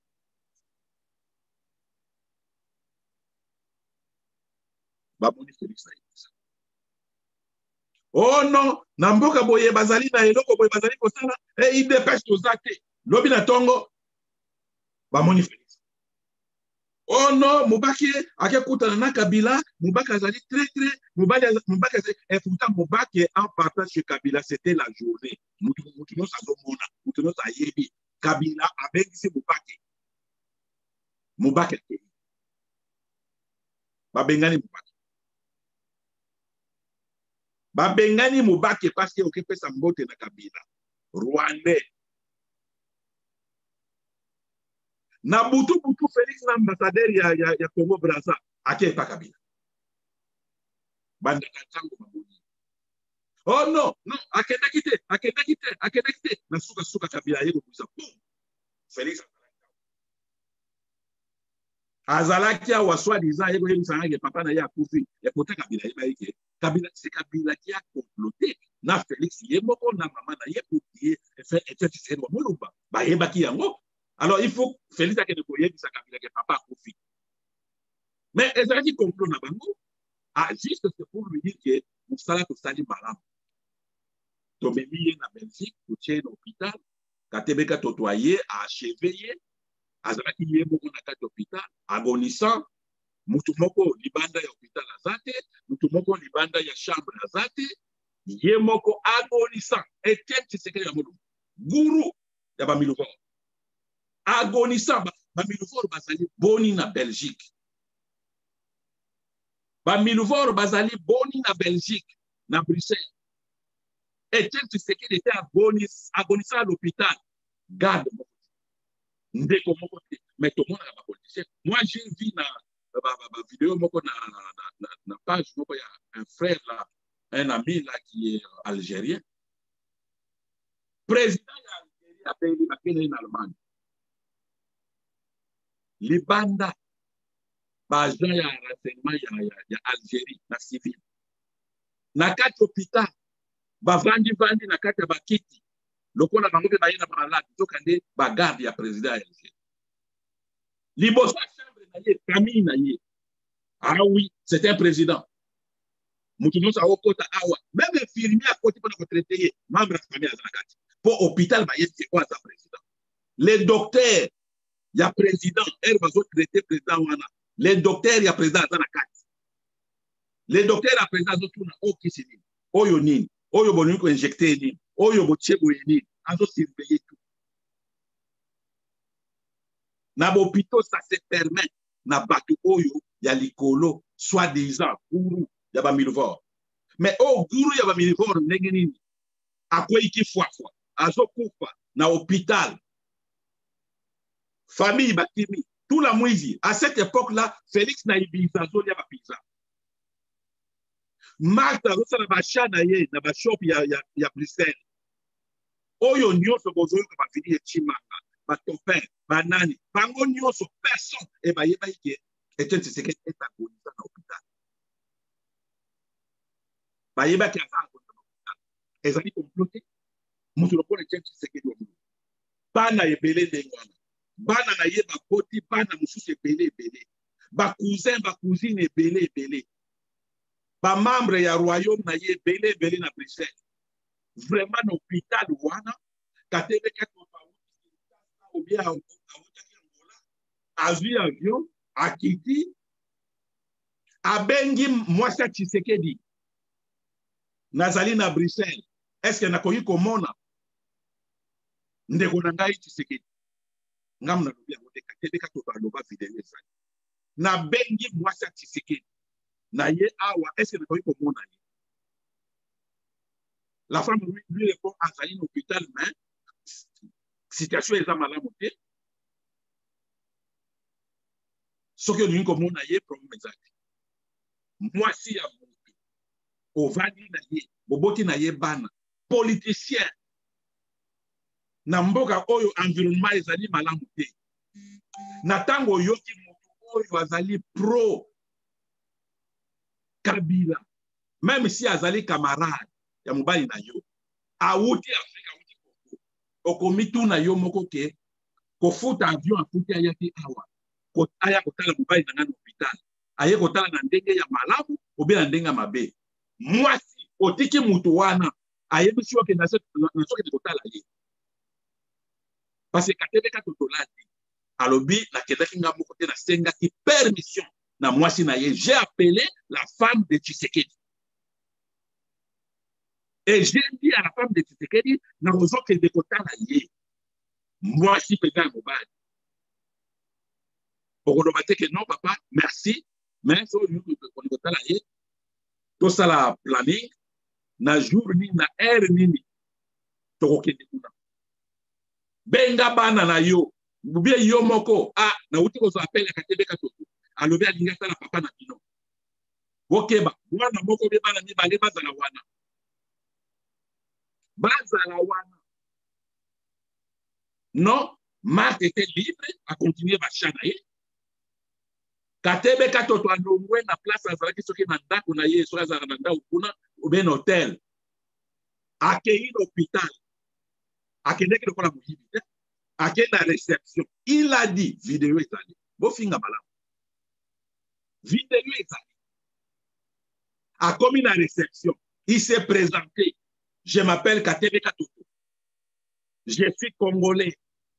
Baboni Félix na Ibiza. Oh non, na mboka boye bazali na eloko boye bazali kosala et il dépêche to zate. Lobi na tongo bamoni Félix. Oh non, Mubaki akekutana na Kabila, Mubaki azali très Mubaki et pourtant Mubaki en partant chez Kabila, c'était la journée. Mutuno sa zomona, mutuno sa yebi. Kabila avec ce Mubaki. Mubaki. Babengani Mubaki. Babengani Mubaki parce qu'il occupait sa mbote na Kabila. Rwandais. Na butu Félix na ambassadeur ya Congo Brazza ake pa Kabila. Banda tango mabuni. Oh non, non, akenda kite. Na suka Kabila yego kuisa. Félix azalaki awa soi-disant yego yebisanga papa na ye akufi ya kota Kabila yeba yeke. Kabila c'est Kabila qui a comploté na Félix yemoko na mama na ye pour qui fait c'est Moluba. Ba yeba ki yango. Alors il faut Félix a que de koyer sa Kabila que papa akufi. Mais ezalaki complot na bango, juste c'est pour lui dire que mosala tosali malamu. Tomemi ye na Belgique, totie na hôpital, katebeka totoye, achevé ye, azalaki ye moko na kati hôpital, agonisant, mutu moko libanda ya hôpital azate, mutu moko libanda ya chambre azate, ye moko agonisant, Etienne Tshisekedi ya modu, guru ya bamiluvor. Agonisant, bamiluvor bazali boni na Belgique. Bamiluvor bazali boni na Belgique, na Bruxelles. Etienne Tshisekedi était agonisant à l'hôpital. Garde mon côté. Mais tout le monde a politicien. Moi, j'ai vu na vidéo, na page, il y a un frère là, un ami là qui est algérien. Président d'Algérie a payé la peine en Allemagne. Les bandes, il y a un renseignement, il y a Algérie, la civile. Na quatre hôpital, vandi na quatre bakiti. Lokola bango pe bayena malade tokande bagarde ya président Algérie. Libosa chambre na ye famille na ye. Ah oui, c'est un président. Mutuno sa okota awa. Même infirmier à côté pour traiter membre de la famille azakati. Pour hôpital ba yete kwa za président. Les docteurs ya président, elle va traiter président wana. Les docteurs ya président azakati. Les docteurs ya président zotuna okisini. Oyo nini? Oyo bonu ko injecter nini? Oyo bochebo nini? Azo surveiller tout. Na bopito ça se permet na batu oyo ya likolo soi-disant guru ya bamiluvor. Mais oh guru ya bamiluvor ndenge nini? Akweki fois azo kufa na hôpital. Famille batimi tout la mwizi. À cette époque-là, Félix na ibiza zo ya bapiza. Martha rosa na bacha na ye na ba shop ya Bruxelles. Oyo nyonso bozoyo ka bafini chimanga, ba topin, banani, bango nyonso personne e ba yeba ike Etienne Tshisekedi est agonisant na hôpital. Ba yeba ki asa agonisant na hôpital. Ezali comploté. Mutu lokola Etienne Tshisekedi wa mutu. Bana ebele ndengwana. Bana na ye bakoti, bana mususu ebele. Ba cousin, ba cousine ebele. Ba membre ya royaume na ye ebele na Bruxelles. Vraiment l'hôpital wana katebe katopa ou bien azu avion akiti abengi mwasa Tshisekedi nazali na Bruxelles. Est-ce que nakoki komona ndeko na ngai Tshisekedi ngam na lobi yango te katebe katopa loba vidéo ezali na bengi mwasa Tshisekedi na ye awa. Est-ce que nakoki komona ye? La femme lui répond à Zaline hôpital, mais situation est malade. Ce que nous avons dit, problème exact. Moi, si à au vandi naye, boboti naye bana, politicien, namboka oyo environnement ezali malamu te. Natango yoki moto oyo azali pro Kabila, même si azali camarade. Ya mobali na yo awuti Afrika wuti Congo okomitu na yo moko ke kofuta avion afuti ayaki awa ko aya kotala mobali na ngana hôpital aye kotala na ndenge ya malamu obe na ndenge mabe mwasi otiki mutu wana aye bisi oke na soke kotala ye parce que katebe ka totolati alobi na kedaki nga moko te na senga ki permission na mwasi na ye. J'ai appelé la femme de Tshisekedi. Et j'ai dit à la femme de Tshisekedi, nous avons que des quotas alliés. Moi, je suis président mobile. Pour qu'on ait que non, papa, merci. Mais si on est quotas alliés, tout ça, la planning, na jour ni, na heure ni, to okende kuna. Benga bana na yo, mbubia yo moko, na uti ko so appel ya katebe katoto. Alobi alinga sala papa na bino. Okeba, mwana moko be bana ni bale bazala wana. Bazala wana. Non, Marthe était libre à continuer à chanaye. Katebe katoto anongwe na place azalaki soki na ndako na ye so azala na ndako kuna ou bien hôtel. Akei l'hôpital. Akendeki lokola muhibi te. Akei la réception. Il a dit vidéo ezali. Bofinga malamu. Vidéo ezali. A commis la réception. Il s'est présenté. Je m'appelle Katebe Katoto. Je suis congolais.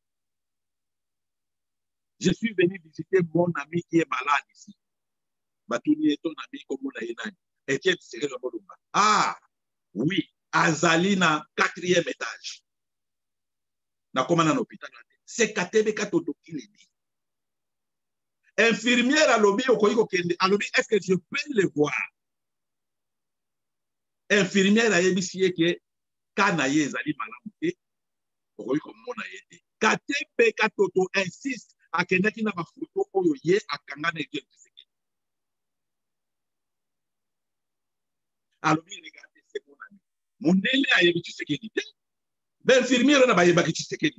Je suis venu visiter mon ami qui est malade ici. Batuni est ton ami comme on a dit. Etienne Tshisekedi Tshilombo. Ah, oui. Azali na 4e étage. Na koma na l'hôpital. C'est Katebe Katoto qui le dit. Infirmière à l'obé au Koyiko Kende. À l'obé, est-ce que je peux le voir? Infirmière à Yebisiye que Kanaye Zali Malamuke. Au Koyiko Mona Yede. Katebe Katoto insiste à Kendaki na ma photo Oyo Ye à Kangana Etienne Tshisekedi. À l'obé, regardez, c'est mon ami. Mon élé a Yebi Tshisekedi. Ben infirmière na ba Yebaki Tshisekedi.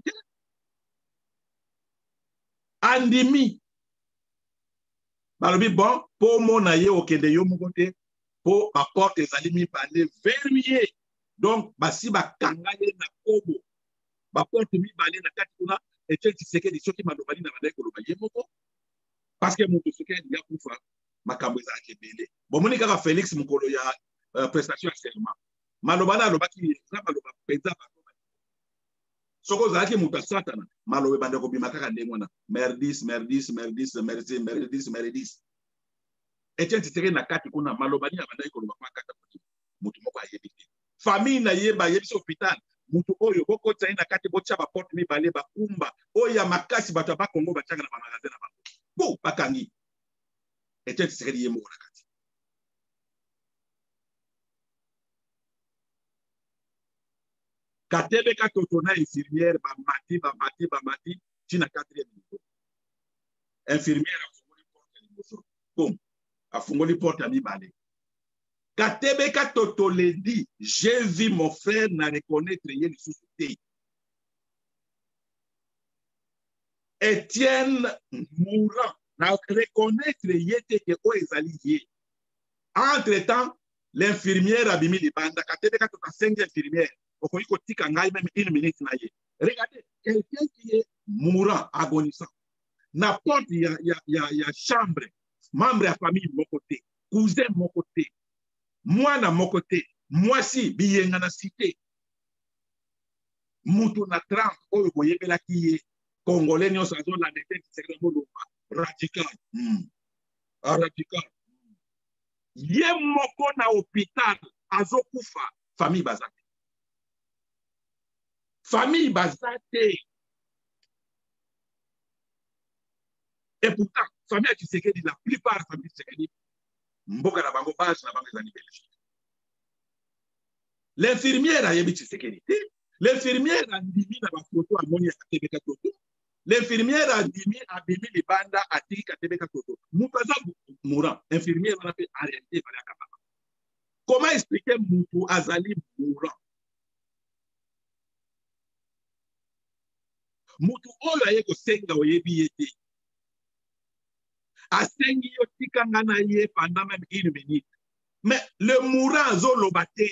Andimi. Balobi bon, pour mon aïe au Kende yo mokote, pour ma porte ezali mi balé verrouillé. Donc, basi ba kangaye na kobo. Ba porte mi balé na kati kuna, et tu sais que des choses qui m'a demandé na bandai koloba yemoko. Parce que mon Tshisekedi ya kufa, makambo ezali kebele. Bon, moni kaka Félix mukolo ya prestation à serment. Malobana lobaki, na maloba penza ba. Soko zaki muta satana, malobe bande ko bima kaka ndemona. Merdis. Etienne Tshisekedi na kati kuna malobani ya bandai koloba kwa kata mutu moko ayebi te. Famille na yeba yebi hôpital, mutu oyo boko tsayi na kati bocha ba porte mi balé ba kumba, oya makasi bato ba Kongo batanga na ba magasin na bango. Bo bakangi. Etienne Tshisekedi yemo na kati. Katebe Katoto na infirmière ba mati tina 4e niveau. Infirmière a fungoli porte liboso. Boum. A fungoli porte mi balé. Katebe Katoto le dit, j'ai vu mon frère na reconnaître yeli sous-souté. Etienne mourant na reconnaître yete ke o ezali ye. Entre-temps, l'infirmière a bimi libanda. Katebe Katoto 5 infirmières. Okoyi kotika ngai même 1 minute na ye. Regardez, quelqu'un qui est mourant, agonisant. Na porte ya chambre, membre ya famille mon côté, cousin mon côté. Moi na mon côté, moi si biyenga na cité. Mutu na 30 oyo boyebela ki ye congolais nyonso azo la ndete Tshisekedi Tshilombo radical. Radical. Ye moko na hôpital azo kufa famille bazate. Famille bazate. Et pourtant, famille à Tshisekedi, la plupart de famille Tshisekedi, mboka na bango base na bango ezali Belgique. L'infirmière a yebi Tshisekedi. L'infirmière a ndimi na ba photo a moni ya Katebe Katoto. L'infirmière a ndimi a bimi libanda a tiki Katebe Katoto. Mukaza mourant. Infirmière on a fait arrêter par la capable. Comment expliquer Moutou Azali mourant? Moutou oyo aye ko senga oyebi yete. A sengi yo tika ngana ye pendant même 1 minute. Mais le mourant zo lobate,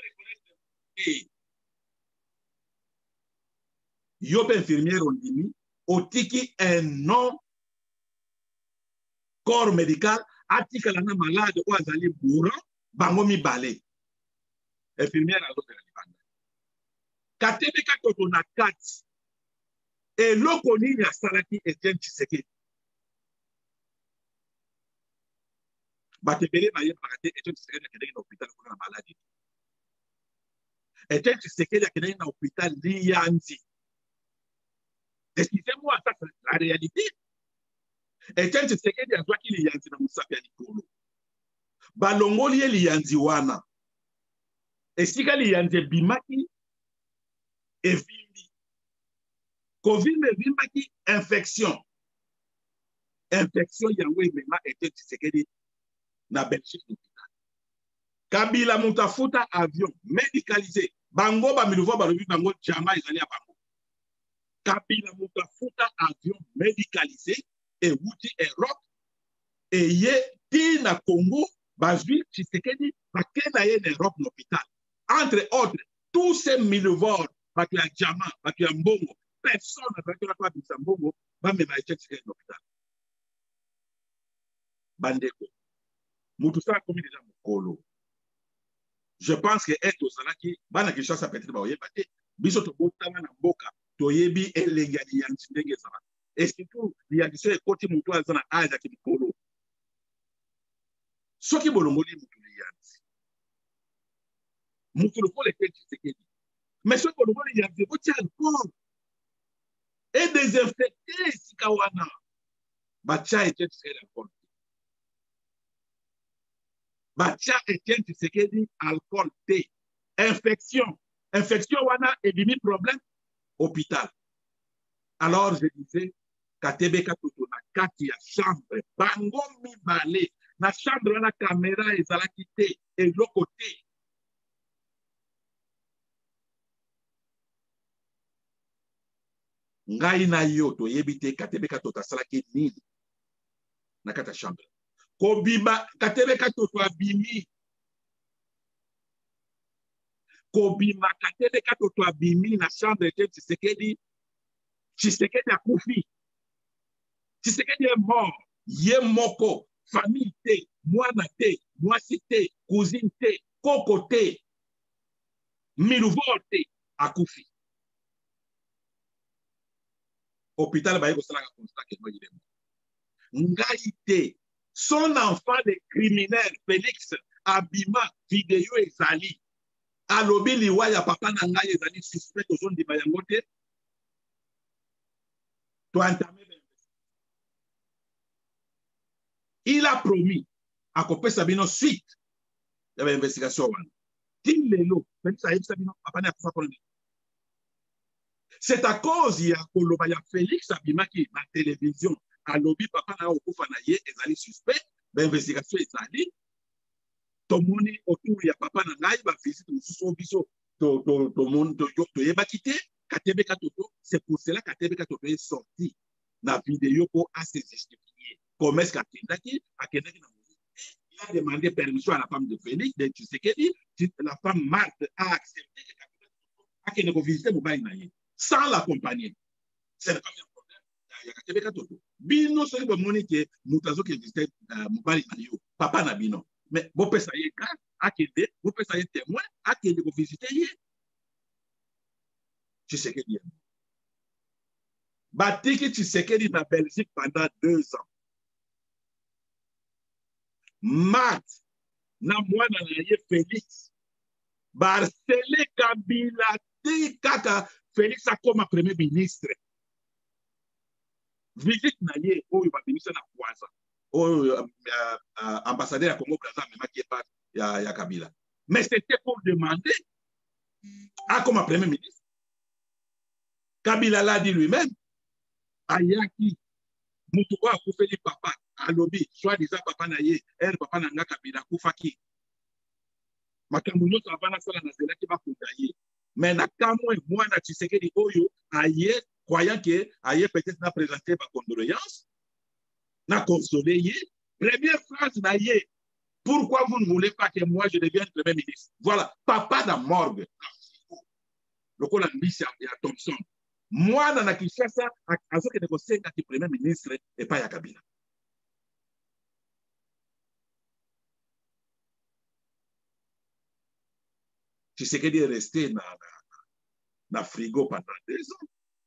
Yope infirmière on dit, otiki un non corps médical, atika lana malade ou azali mourant, bango mi balé. Infirmière a l'autre libanda. Katebe Katoto na 4. Et l'okoni ya salaki Etienne Tshisekedi. Batebele ba ye pakate Etienne Tshisekedi akendeki na hôpital kuna na maladie. Etienne Tshisekedi akendeki na hôpital Lianzi. Excusez-moi, ça c'est la réalité. Etienne Tshisekedi azwaki Lianzi na Musapi ya likolo. Balongoli ye Lianzi wana. Esika Lianzi ebimaki evimbi. Covid evimbaki infection. Infection yango emema Etienne Tshisekedi na Belgique l'hôpital. Kabila mutafuta avion médicalisé. Bango ba miluvo balobi bango jama ezali ya bango. Kabila mutafuta avion médicalisé et wuti Europe et ye ti na Congo bazui Tshisekedi bakena ye na Europe l'hôpital. Entre autres, tous ces milivores baki ya jama, baki ya mbongo, personne n'a pas bisa mbongo ba mema Tshisekedi l'hôpital. bandeko. Mutusa komi déjà mukolo. Je pense que être ozalaki bana Kinshasa peut-être ba oyeba te. Biso to botama na mboka to yebi elengali ya ndenge zala. Et surtout liagiso ekoti mutu azana aza ki mukolo. Soki bolongoli mutu lianzi. Mutu le faut les têtes Tshisekedi. Mais soki bolongoli lianzi boti alcool et désinfecter sikawana. Bacha et Tshisekedi alcool. Bacha Etienne Tshisekedi alcool T. Infection. Infection wana et demi problème hôpital. Alors je disais Katebe Katoto na kati ya chambre bango mibale na chambre na caméra ezalaki te eloko te. Ngai na yo toyebi te Katebe Katoto asalaki nini na kati ya chambre. Kobima Katebe Katoto abimi. Kobima Katebe Katoto abimi na chambre de Tshisekedi. Tshisekedi akufi. Tshisekedi est mort. Ye moko. Famille te. Mwana te. Mwasi te. Cousine te. Koko te. Milouvo te. Akufi. Hôpital ba yeko sala constat que moi il est mort. Ngai te. Son enfant de criminel Félix abima vidéo ezali. Alobi liwa ya papa na ngai ezali suspect ozondi ba yango te. To entamer. Il a promis à couper Sabino suite. Il y avait une investigation. C'est à cause il y a Félix Abimaki na télévision à lobby papa na okufa na ye ezali suspect d'investigation ezali tomoni autour ya papa na ngai ba visite mususu biso to monde to yebaki te Katebe Katoto. C'est pour cela Katebe Katoto est sorti na vidéo pour se justifier. Comme est-ce qu'il a demandé permission à la femme de Félix, de Tshisekedi, la femme Marthe a accepté qu'elle ne visiter Moubaï sans l'accompagner. Ce n'est pas un problème. Il y a Katebe Katoto. Bino, c'est le moment que Moutazo qui existait Moubaï Nayo, papa Nabino. Mais vous pouvez savoir, vous pouvez savoir témoin, à qui vous visiter. Tshisekedi. Batiki Tshisekedi na Belgique pendant 2 ans. Mat na mwana na ye Félix Barcelé Kabila te kaka Félix akoma premier ministre. Visite na ye oyo babimisa na Kwanza oyo ambassadeur ya Congo Brazza memaki pas ya Kabila. Mais c'était pour demander akoma premier ministre. Kabila l'a dit lui-même. Ayaki mutuwa akufeli papa alobi soi-disant papa na ye papa na nga Kabila kufaki makambo nyonso avana sala na zelaki bakunda ye mais na kamwe mwana Tshisekedi oyo aye croyant que aye peut-être na présenter ba condoléances na consoler ye première phrase na ye pourquoi vous ne voulez pas que moi je devienne premier ministre. Voilà papa na morgue lokola mbisi ya Thompson mwana na Kinshasa azokende kosenga ki premier ministre epai ya Kabila. Tshisekedi est resté na frigo pendant 2 ans.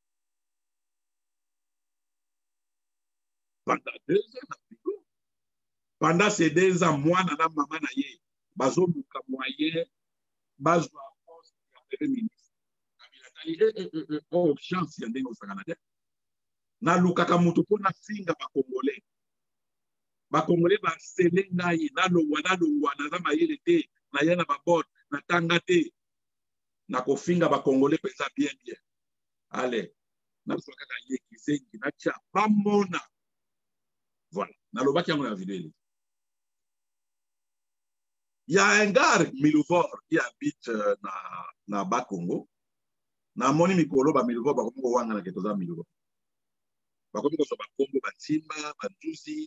Pendant 2 ans na frigo. Pendant ces 2 ans, mwana na mama na ye bazoluka moyen bazwa poste ya premier ministre. Kabila tali oh chance ya ndenge osakana te. Na lukaka mutu pona finga ba Congolais. Ba Congolais ba sele ngai na longwa na za mayele te na yana ba bot na tanga te na kofinga ba Congolais pesa bien. Allez, na soka ka ye kisengi na cha pamona. Voilà, na lobaki yango na vidéo. Il y a un gars Milouvor qui habite na Bakongo. Na moni mikolo ba Milouvor ba kongo wanga na ketoza Milouvor. Ba kongo so ba Kongo ba Timba, ba Nduzi.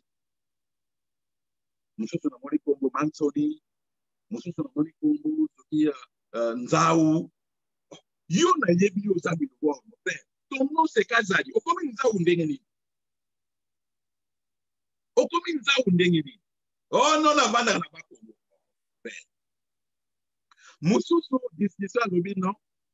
Mususu na moni Kongo Mansoni. Mususu na moni Kongo soki Nzau. Yo na yebi yo za Milouvor mo père. Ton nom c'est Kazali. O komi Nzau ndenge ni. okomi nzau ndenge nini oh non navandaka na bakongo mosusu discussion alobi non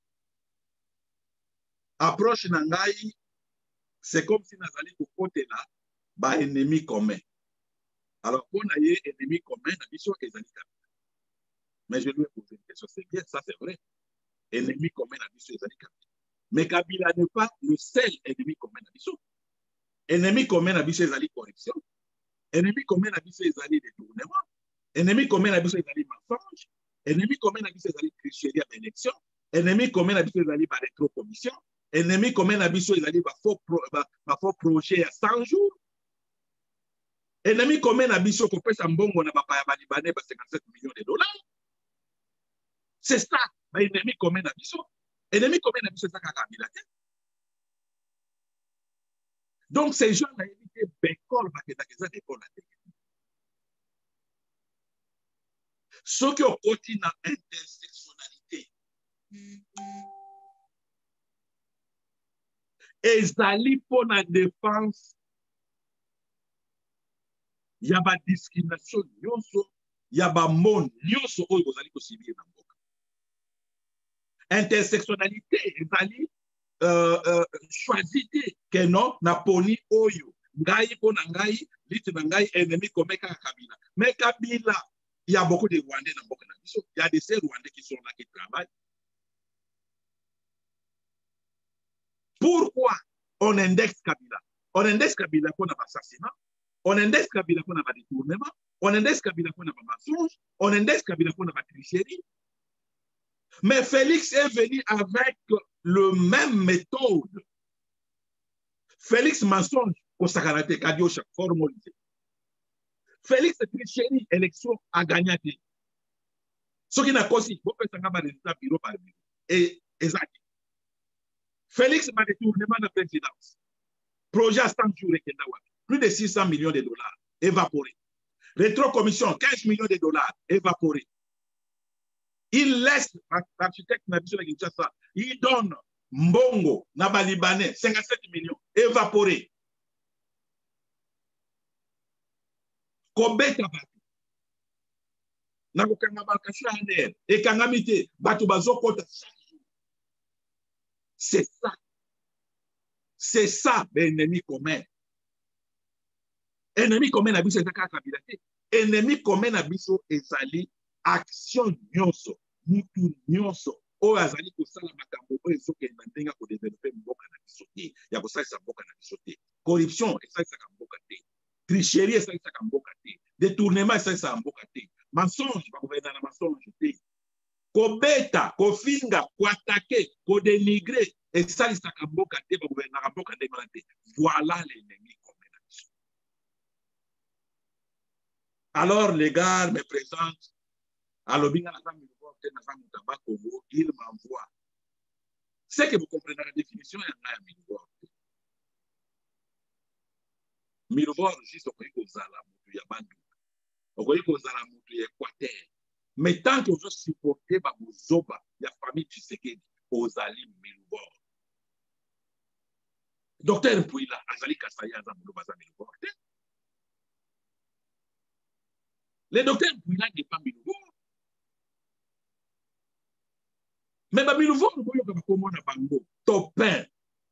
approche na ngai c'est comme si nazali kokotela ba ennemi commun alors pour na ye ennemi commun na biso ezali Kabila mais je lui ai posé une question c'est bien ça c'est vrai ennemi commun na biso ezali Kabila mais Kabila n'est pas le seul ennemi commun na biso ennemi commun na biso ezali corruption ennemi commun na biso ezali détournement ennemi commun na biso ezali mensonge ennemi commun na biso ezali tricherie ya élection ennemi commun na biso ezali ba rétrocommission ennemi commun na biso ezali ba faux projet ya 100 jours ennemi commun na biso kopesa mbongo na bapaya balibane ba 57 millions de dollars c'est ça ba ennemi commun na biso ennemi commun na biso ezaka Kabila te donc ces gens na évité bécole bakendaka eza d'école na te soki okoti na intersectionnalité ezali mpona défense ya badiscrimination nyonso ya bamoni nyonso oyo bozali kosibir na mboka intersectionnalité ezali choisi te ke non naponi oyo ngai mpo na ngai liste na ngai ennemi commun kaka Kabila mais Kabila il y a beaucoup de Rwandais dans mboka na biso il y a des Rwandais qui sont là qui travaillent pourquoi on indexe Kabila on indexe Kabila pour l'assassinat on indexe Kabila pour le détournement on indexe Kabila pour le mensonge on indexe Kabila pour la tricherie mais Félix est venu avec le même méthode Félix mensonge au sakarate kadio chaque formalisé Félix tricherie élection a gagné ce qui n'a pas si vous faites un résultat bureau par bureau et exact Félix m'a détournement de présidence projet à 100 jours plus de 600 millions de dollars évaporés rétrocommission 15 millions de dollars évaporés il laisse l'architecte Nabiso Kinshasa il donne mbongo na Libanais 57 millions évaporés kobeta bato na kokanga bakasi aner ekangami te bato bazokota chaque jour c'est ça l'ennemi commun ennemi commun na biso ezaka Kabila te ennemi commun na biso ezali action nyonso mutu nyonso oyo azali kosala makambo oyo ezokende ndenge ya kodevelope mboka na biso te ya kosalisa mboka na biso te corruption esalisaka mboka te tricherie esalisaka mboka te détournement esalisaka mboka te mensonge bakobenda na mensonge te kobeta kofinga koatake kodénigre esalisaka mboka te bakobendaka mboka ndenge wana te voilà l'ennemi commun na biso alors les gars me présentent alobinga na zambi Congo, il m'envoie. C'est que vous comprenez la définition de la Milvor. Milvor, juste au pays Kozala, Moutou Yabandu, au pays Kozala, Moutou Équateur. Mais tant que vous supportez Babuzoba, la famille Tshisekedi, Ozali Milvor. Docteur Pouila, Azali Kassaya, Zamboulou Baza Milvor. Le docteur Pouila n'est pas Milvor. Mais Milvor, nous voyons que comment on a bango, topin.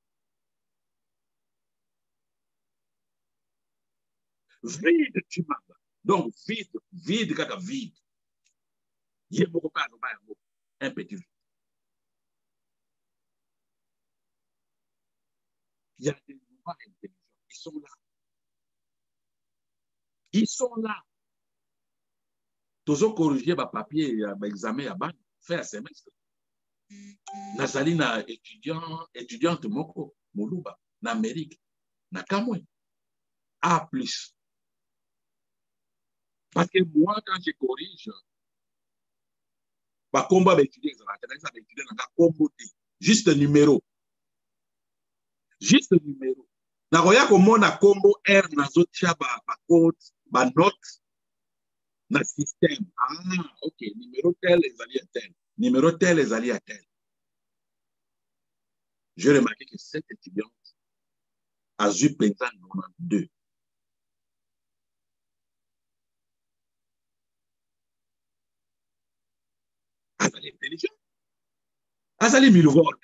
Vide, tu m'as. Donc, vide, kaka vide. Il y a beaucoup pas un petit vide. Il y a des mouvements intelligents. Ils sont là. Ils sont là. Toujours corriger ma papier, ma examen à ban, faire un semestre. Nazali na étudiante moko, Moluba, na Amérique, na Kamwe. A plus. Parce que moi, quand je corrige, ba combat ba étudier, juste numéro. Juste numéro. Na roya komona combo R na zotia ba code, ba note na système. Ah, ok, numéro tel les alliés tel. Numéro tel les alliés tel. J'ai remarqué que cette étudiante a eu présent 92. Azali Milvorde.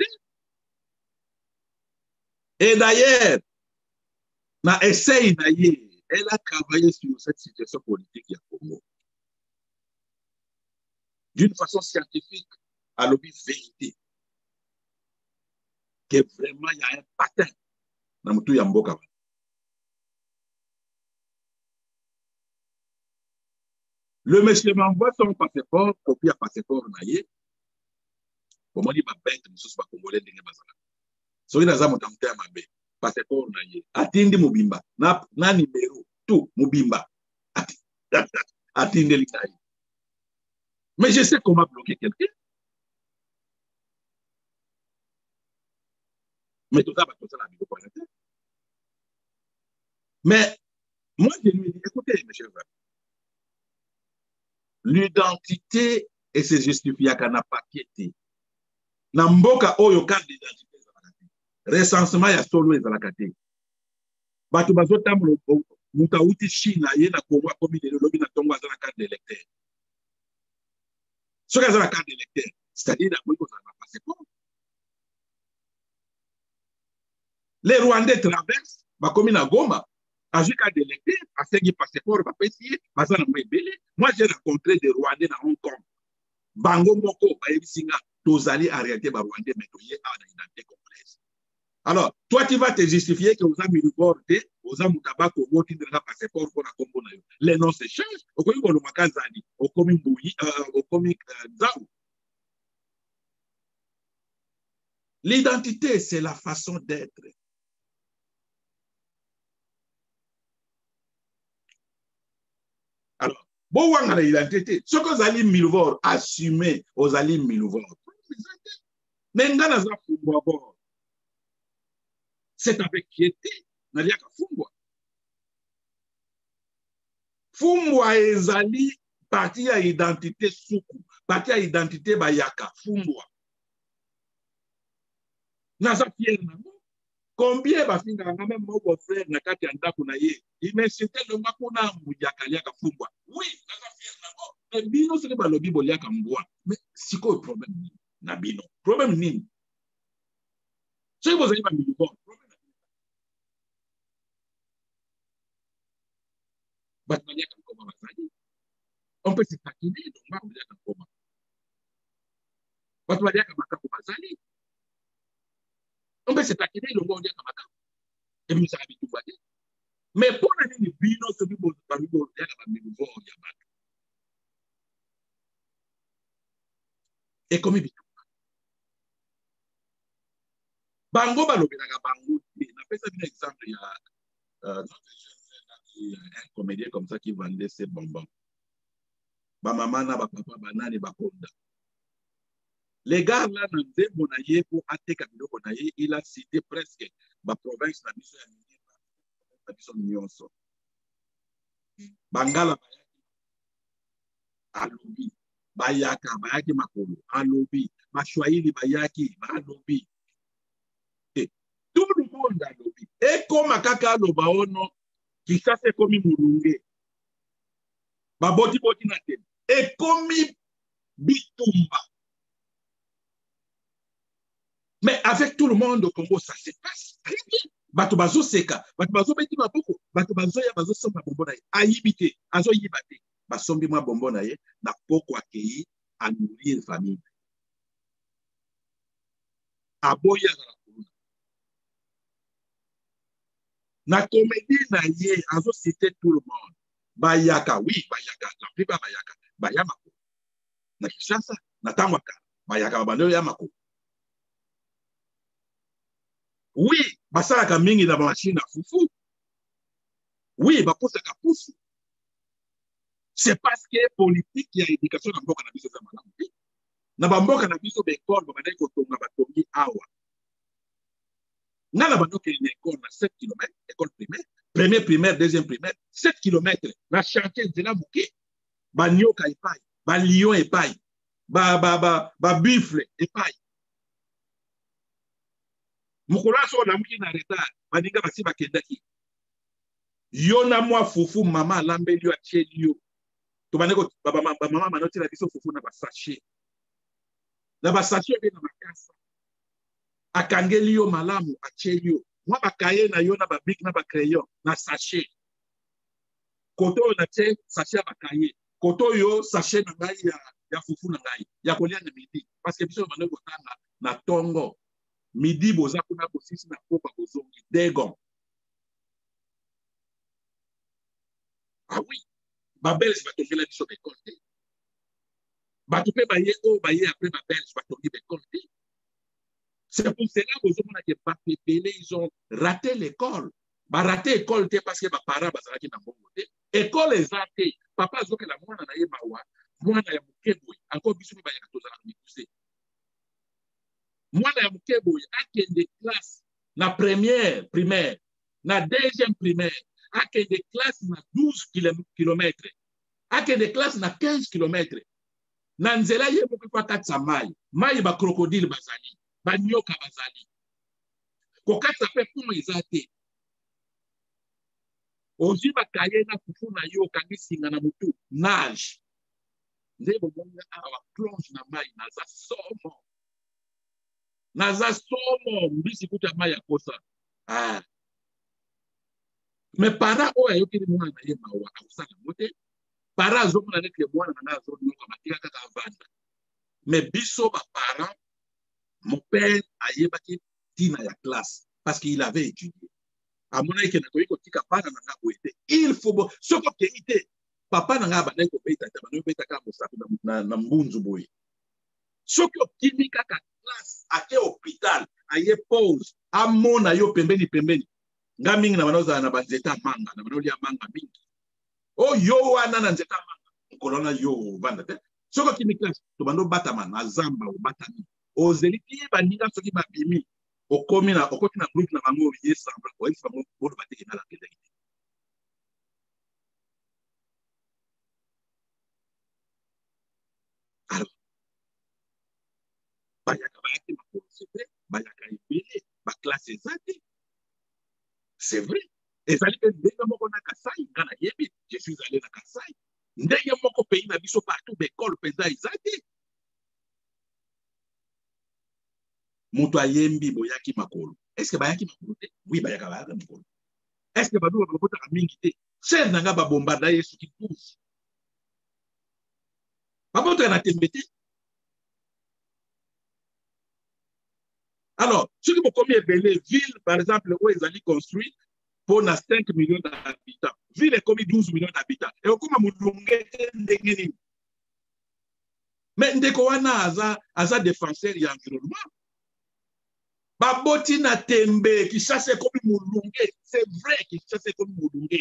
Et d'ailleurs, na essaye naye, elle a travaillé sur cette situation politique du Congo. D'une façon scientifique, à l'objet vérité. Que vraiment il y a un pattern dans tout Yamboka. Le monsieur m'envoie son passeport, copie à passeport naye. Pour moi, il m'a bête, monsieur pas congolais de Bazala. So il a ça mon temps ma bête. Passeport naye. Atteindre Mobimba. Na numéro tout Mobimba. Atteindre l'Italie. Mais je sais comment bloquer quelqu'un. Mais tout ça va tout ça la vidéo pour l'instant. Mais moi je lui dis écoutez mes chers amis. L'identité et ses justifiés qu'à n'a pas quitté. Na mboka oyo carte d'identité recensement ya solo ezalakate. Bato bazotambola muta uti China ye na Congo akomi lelo lobi na tongo azala carte d'électeur. Soki azala carte d'électeur, c'est-à-dire na mwiko za passeport. Les Rwandais traversent bakomi na Goma, azu carte d'électeur, asengi passeport bapesi bazana mwebele. Moi j'ai rencontré des Rwandais na Hong Kong. Bango moko bayebisinga tozali arrêté ba Rwandais mais toye a na identité congolaise. Alors, toi, tu vas te justifier que vous avez mis le bord, vous avez mis le tabac, vous avez mis le passeport pour la combo. Les noms se changent. Au commis Makazani, au commis Bouyi, au commis Zao. L'identité, c'est la façon d'être. Alors, bon, on a l'identité. Ce que vous allez milvor, assumer, vous allez milvor. Mais dans la zone, c'est avec piété. N'a qu'à Fumbwa. Fumbwa ezali parti à identité soukou, parti à identité bayaka, Fumbwa. Naza Pierre nango. Combien bafinga même mon frère na kati ya ndako na ye. Il m'insultait le makuna muyaka liaka Fumbwa. Oui, naza Pierre nango. Mais bino c'est ba lobi boliaka mbwa. Mais siko le problème ni na bino. Problème ni. C'est vous allez pas me dire problème. Batmania comme bazali. On peut se taquiner donc ba boliaka comme. Batmania comme bazali. On peut se taquiner donc ba boliaka comme. Et nous ça habite tout baté. Mais pour la ligne bino ce bibo ba bibo ya ba bibo ya ba. Et comme bibo. Bango balobelaka bango. On appelle ça un exemple il y a un comédien comme ça qui vendait ses bonbons. Ba maman na ba papa banani ba konda. Les gars là dans des monaye pour ateka biloko na ye, il a cité presque ba province na biso ya mini ba biso nyonso. Bangala alobi bayaka bayaki makolo alobi mashwaili bayaki alobi tout le monde alobi et comme kaka aloba ono kisasa komi mulunge baboti boti na tene et komi bitumba. Mais avec tout le monde au Congo ça se passe très bien. Bato bazo seka bato bazo beti maboko bato bazo ya bazo somba bombona ayibite azo yibate basombi mwa bombo na ye na poko akei à nourrir famille. Aboya na kuluna. Na comédie na ye azo citer tout le monde. Bayaka, oui, bayaka, la plupart bayaka, bayamako. Na Kinshasa, na Tangwaka, bayaka babando yamako. Oui, basalaka mingi na machine à fufu. Oui, baposaka pusu. C'est parce que politique ya éducation na mboka na biso za malamu. Na bamboka na biso bekol babandai kotonga batongi awa. Nana bandoka une école na 7 km, école primaire, premier primaire, deuxième primaire, 7 km, na chantier de la bouquet, ba nyoka epai, ba lion epai, ba buffle epai. Mukula so na muki na retard, baninga basi bakendaki. Yona mwa fufu mama lambeli wa chelio. To baneko ba mama manoti na biso fufu na ba sachet. na basachet be na makasa akangeli yo malamu acheli yo mwa bakaye na yo na babik na bacrayon na sachet koto na tie sachet bakaye koto yo sachet na ngai ya fufu na ngai ya kolia na midi parce que biso bana kotanga na tongo midi boza kuna bosisi na kopa bozongi degon. Ah oui, babelge batongela biso bekonte bato pe baye o baye après babelge batongi bekonte. C'est pour cela que ils ont raté l'école. Ils ont raté l'école parce que les parents ont dans le école est ratée. Papa a dit que la moine n'a pas eu moine a eu encore plus de choses. Moine a eu des classes na première primaire, na deuxième primaire, a des classes na 12 km, a des classes na 15 km. Na nzela ye mo kwa katsa mai ba crocodile bazali. Banyoka bazali kokata pe kuma izate ozi bakaye na kufu na yo kangisinga na mutu nage ndebo bonga awa plonge na mai naza somo mbisi kuta mai ya kosa me para o ayo kiri mwana na ye mawa ausana mote para zo mwana nekle mwana na nazo nyoka matika kaka avanda me biso ba para. Mon père a yébaki tina ya classe parce qu'il avait étudié. À mon avis, il faut ce que été papa n'a pas de beta na mbunzu boy. Ce que kimika ka classe à quel hôpital a yé pause à mon ayo pembeni ngaming na banoza na banzeta manga na banoli manga mingi. Oh yo wana na nzeta manga kolona yo banda te. Ce que kimika to bando batama na zamba o batami. Ozeliki bandinga soki babimi okomi na groupe na bango yesamba o ifa mo bodo bateki na la kende. Alors bayaka bayaki ma c'est bayaka ibele ba classe ezati c'est vrai ezali pe ndenge moko na Kasai ngana yebi je suis allé na Kasai ndenge moko pays na biso partout d'école peza ezati. Moto ayembi boyaki makolo. Est-ce que bayaki makolo te? Oui, bayaka makolo. Est-ce que badu babota mingi te? Chef nanga ba bombarda yesu ki pousse. Babota na tembete. Alors, ceux qui vont combien belle ville par exemple où ils allaient construire pour 5 millions d'habitants. Ville est comme 12 millions d'habitants. Et au kuma mulunge ndengeni. Mais ndeko wana aza défenseur de l'environnement. Baboti na tembe qui chasse comme mulunge, c'est vrai qui chasse comme mulunge.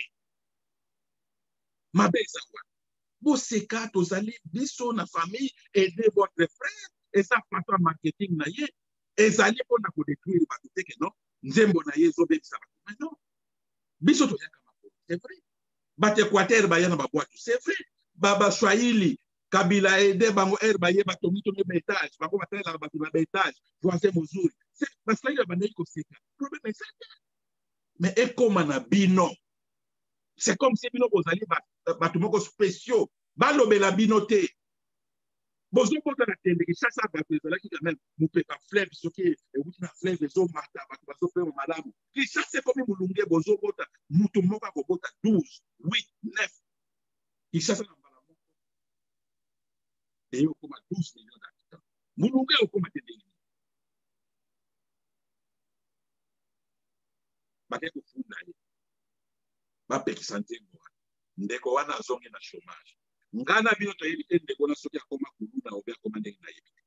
Ma belle sawa. Vous c'est quand vous allez biso na famille aider votre frère et ça passe en marketing na ye et allez pour na détruire ba que non nzembo na ye zo be ça. Mais non. Biso to yaka mako. C'est vrai. Ba Équateur ba yana ba boîte, c'est vrai. Baba Swahili Kabila aide bango ba ye ba tongi étage, bango ba tela ba étage, voisin mozuri. C'est parce que il y a bandé ko seka. Problème est ça. Mais et comme na bino. C'est comme si bino bozali ba tumoko spéciaux. Ba lobela bino te. Bozo ko na tende ki ça ba présala ki quand même mu pe pa fleuve soki e wuti na fleuve zo mata ba zo pe malamu. Ki ça c'est comme mulunge bozo bota mutu moka ko bota 12, 8, 9. Ki ça na et au comme 12 millions d'habitants. Mulunge au comme tende. Bake ko funda ye. Ba pe ki santé mo. Ndeko wana zongi na chômage. Ngana bino to yebi te ndeko na soki akoma kuluna obe akoma ndenge na yebi.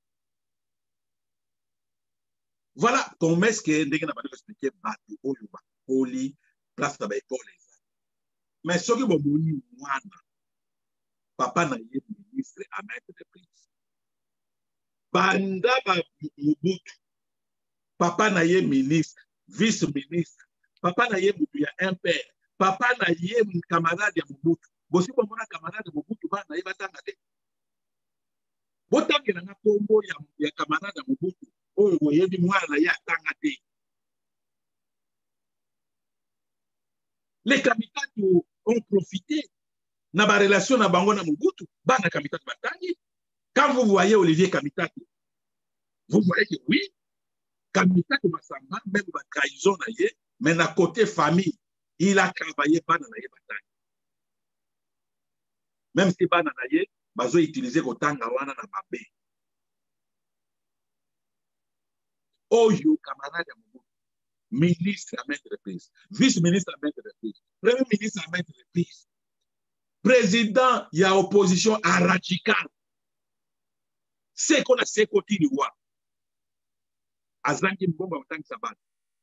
Voilà comment est-ce que ndenge na bado expliquer batu oyo ba poli place na ba école. Mais soki bo moni mwana papa na ye ministre à mettre de prince. Banda ba Mobutu. Papa na ye ministre, vice-ministre. Papa na ye mutu ya un père. Papa na ye camarade ya Mobutu. Bosi bo mona camarade Mobutu ba na ye batanga te. Botangi na kombo ya camarade Mobutu. Oyo boyebi mwana ya tanga te. Les Kamikatu ont profité na ba relation na bango na Mobutu, ba na Kamikatu batangi. Quand vous voyez Olivier Kamitatu, Vous voyez que oui, Kamita Masamba, même la trahison, mais d'un côté famille, il a travaillé pas dans la bataille. Même si pas dans la bazo utilisé autant wana na mabé. Oyo camarade ya ministre à maintes reprises, vice-ministre à maintes reprises, premier ministre à maintes reprises, président, il y a opposition à radical. C'est qu'on a ces côtés du roi. Azanki mbonga autant que ça va.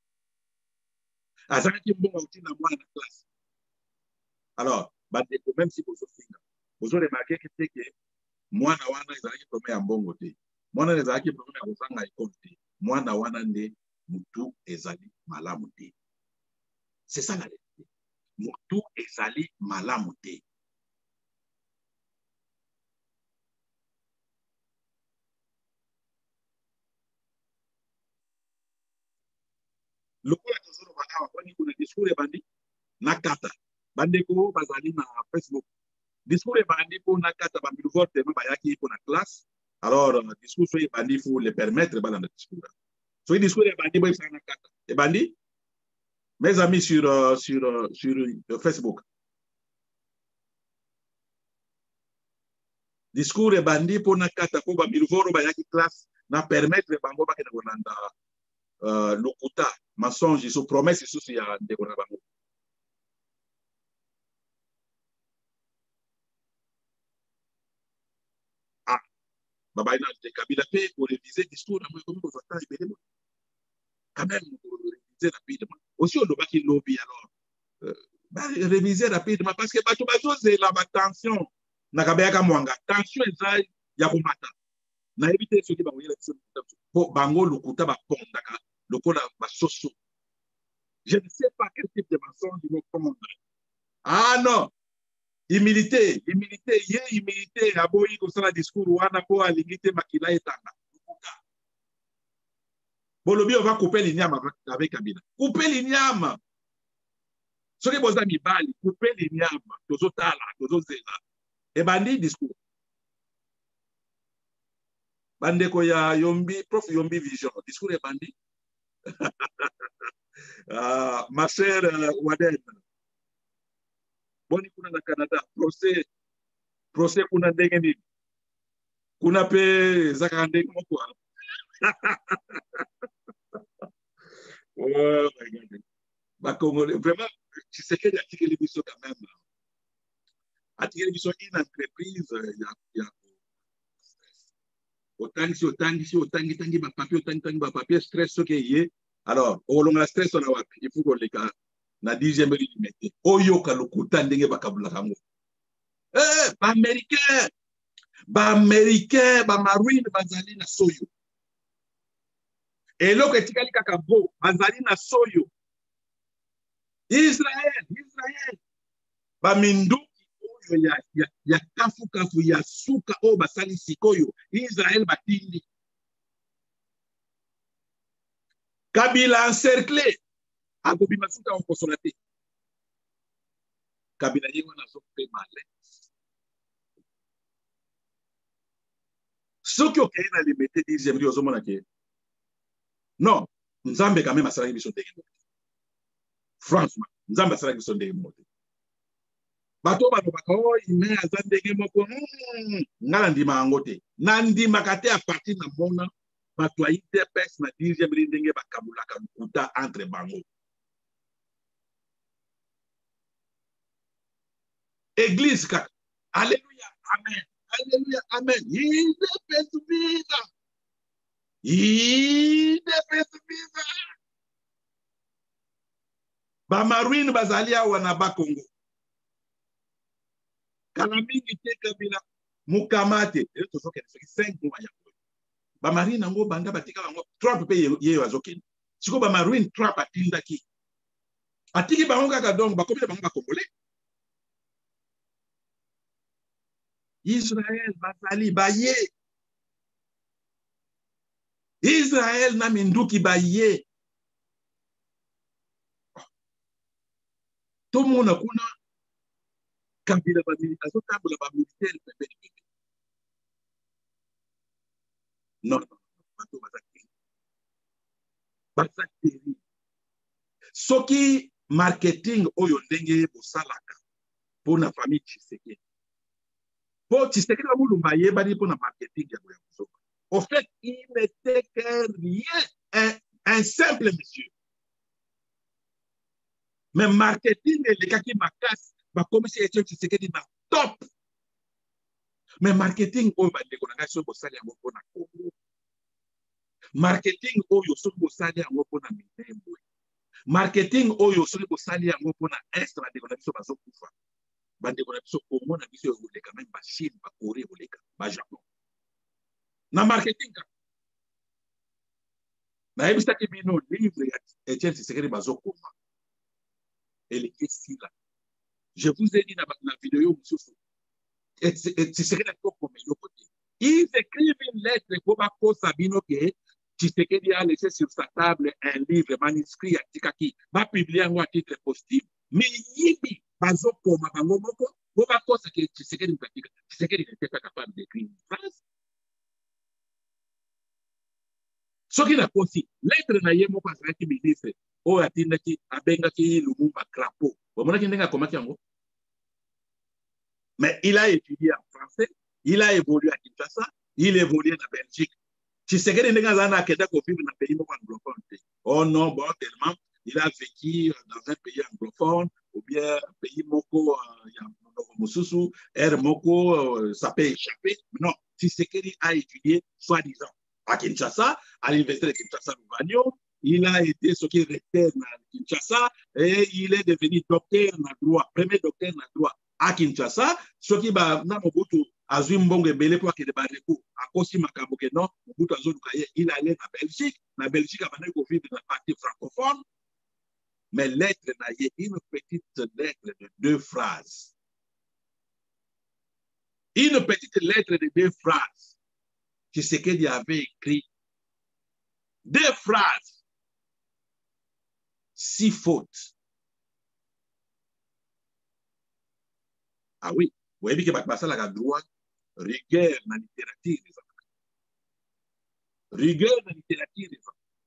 Azanki mbonga autant na moi na classe. Alors, même si vous avez remarqué que c'est que moi na wana ezalaki premier ya mbongo te. Moi na ezalaki premier ya kozanga école te. Moi na wana nde mutu ezali malamu te. C'est ça la réalité. Mutu ezali malamu te. Lokola tozolo bakawa kwani kuna discours bandi nakata. Bandeko bazali na Facebook. Discours bandi pour nakata ba vote ma bayaki pour na classe. Alors discours so bandi il faut le permettre ba dans discours. So discours bandi boy sa nakata. Et bandi mes amis sur Facebook. Discours bandi pour nakata pour ba bilvoro bayaki classe na permettre bango ba kena konanda lokuta mensonge sur promesse sur ya ndeko na bango. Ah, baba ina de Kabila pe pour réviser discours na moi comme vous attendez bien quand même pour réviser rapidement. Aussi on doit pas qu'il lobby alors réviser rapidement parce que bato bazo c'est la tension na kabeka mwanga tension eza ya komata na éviter ce qui va voyer la pour bango lokuta ba pondaka lokola ba soso. Je ne sais pas quel type de mensonge ils vont prendre. Ah non, humilité, humilité, aboyi comme ça la discours wana po alimité makila etanga. Bolobi on va couper l'igname avec Kabila. Couper l'igname. Ce qui boza mibali, couper l'igname, tozo tala, tozo zela. Et bandi discours. Bandeko ya Yombi, prof Yombi Vision, discours et bandi. Ma chère Waden, boni kuna na Canada, procès kuna ndenge nini? Kuna pe zaka ndenge moko. Oh my God. Bakongolais, vraiment, tu sais qu'il y a télévision quand même. À télévision, une entreprise, il y a autant de papier, stress, ce qu'il y a. Alors, au long de la stress, il faut qu'on les gars, na 10e limité. Oyo kalukuta ndenge bakabula kango. Ba américain, ba marine bazali na soyo. Et là que tikali kakabo, bazali na soyo. Israël, ba mindu ya kafu ya suka o basali sikoyo. Israël batindi. Kabila encerclé. Agobi masuka on consolaté. Kabila yengo na sokpe malé. Ce qui est na limité 10e rio zomona ke. Non, Nzambe quand même asala biso ndenge. Franchement, Nzambe asala biso ndenge mote. Bato ba ko ime azandenge moko ngala ndima ngote. Na ndima kate a partir na mona bato a interpès na 10e rio ndenge bakabula kalukuta entre bango. Église kaka. Alléluia, amen. Alléluia, amen. Il fait subir. Ba marine bazali awa na Bakongo. Kala mingi te Kabila mukamate. Eto soke 5 mois ya. Ba marine ngo banda batika bango Trump pe ye wazokeni. Siko ba marine Trump atinda ki. Atiki bango kaka donc bakomi bango bakongolais. Israël bazali baye. Israël na minduki baye. Tout le monde kuna Kabila ba militaire, azotambola ba militaire pepe. Non, bato baza baza terrible. Soki marketing oyo ndenge bosalaka mpona famille Tshisekedi. Po Tshisekedi bamulumba yebani mpona marketing ya boya kozoka. Au fait, il n'était que rien, un simple monsieur. Mais marketing elekaki makasi bakomisi Etienne Tshisekedi na top. Mais marketing oyo bandeko na ngai soki bosali yango mpona Congo. Marketing oyo soki bosali yango mpona Minembwe. Marketing oyo soki bosali yango mpona Est bandeko na biso bazokufa. Bandeko na biso Congo na biso ekoleka même Chine, Corée ekoleka, Japon. Na marketing ka. Na yebisaki bino livre ya Etienne Tshisekedi bazokoma. Eleki sila. Je vous ai dit dans la vidéo, Tshisekedi a comme côté. Ils écrivent une lettre pour Bako Sabino que Tshisekedi a laissé sur sa table un livre manuscrit à Tikaki, va publier à titre positif. Mais Yibi, Bazo Koma Bangomoko, pour Bako Tshisekedi n'était pas capable d'écrire une phrase. Ce qui n'a pas aussi, lettre na yemo pas qui ministre, ou atindaki, abengaki Lumumba Crapo. Vous voyez qu'il y a comment yango? Mais il a étudié en français, il a évolué à Kinshasa, il évolue en Belgique. Tshisekedi n'est pas un vivre dans un pays anglophone. Oh non, bon, tellement, il a vécu dans un pays anglophone, ou bien un pays moko, Mosusu, moko, ça peut échapper. Non, Tshisekedi a étudié, soi-disant, à Kinshasa, à l'université de Kinshasa-Louvagnol. Il a été ce qui recteur à Kinshasa et il est devenu docteur en droit, premier docteur en droit à Kinshasa. Ce qui va dans Mobutu azui mbongo ebele pour akende bareko akosi makambo ke non Mobutu azolukaye il allait na Belgique abandaki kovivre na partie francophone. Mais lettre na ye une petite lettre de 2 phrases. Une petite lettre de 2 phrases. Tshisekedi avait écrit 2 phrases. 6 fautes. Ah oui, vous voyez que basalaka droit, rigueur na littérature. Rigueur na littérature.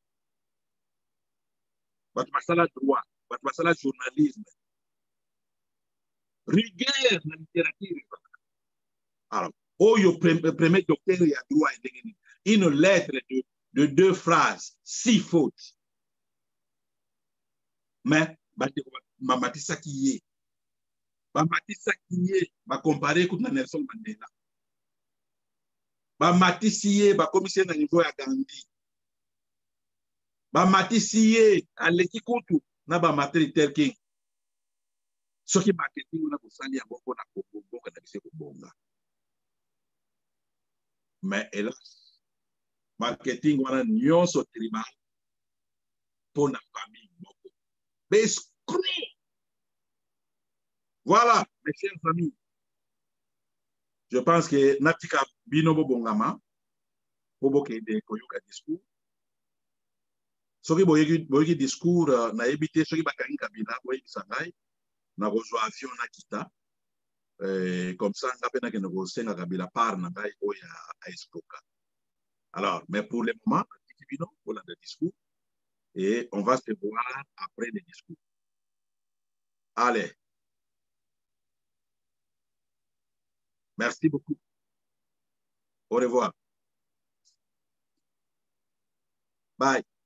Basala droit, basala journalisme. Rigueur na littérature. Alors, oyo premier docteur ya droit une lettre de 2 phrases, 6 fautes. Mais bamatisaki ye. Bamatisaki ye, comparé avec Nelson Mandela. Bamatisi ye, bakomisi na niveau ya Gandhi. Bamatisi ye, aleki kutu na bamateri tel king. Soki marketing na kusali ya boko na kubonga na bise kubonga. Mais hélas, marketing wana nyonso tribal pour la famille boko. Bescro. Voilà, mes chers amis. Je pense que Natika Binobo Bongama, Boboke de Koyoka discours. Soki boyeki discours na ebité soki bakangi Kabila boyeki sangai na kozwa avion na kita comme ça ngapena ke no senga Kabila par na ngai oya a escroka. Alors, mais pour le moment, Bino pour le discours et on va se voir après le discours. Allez. Merci beaucoup. Au revoir. Bye.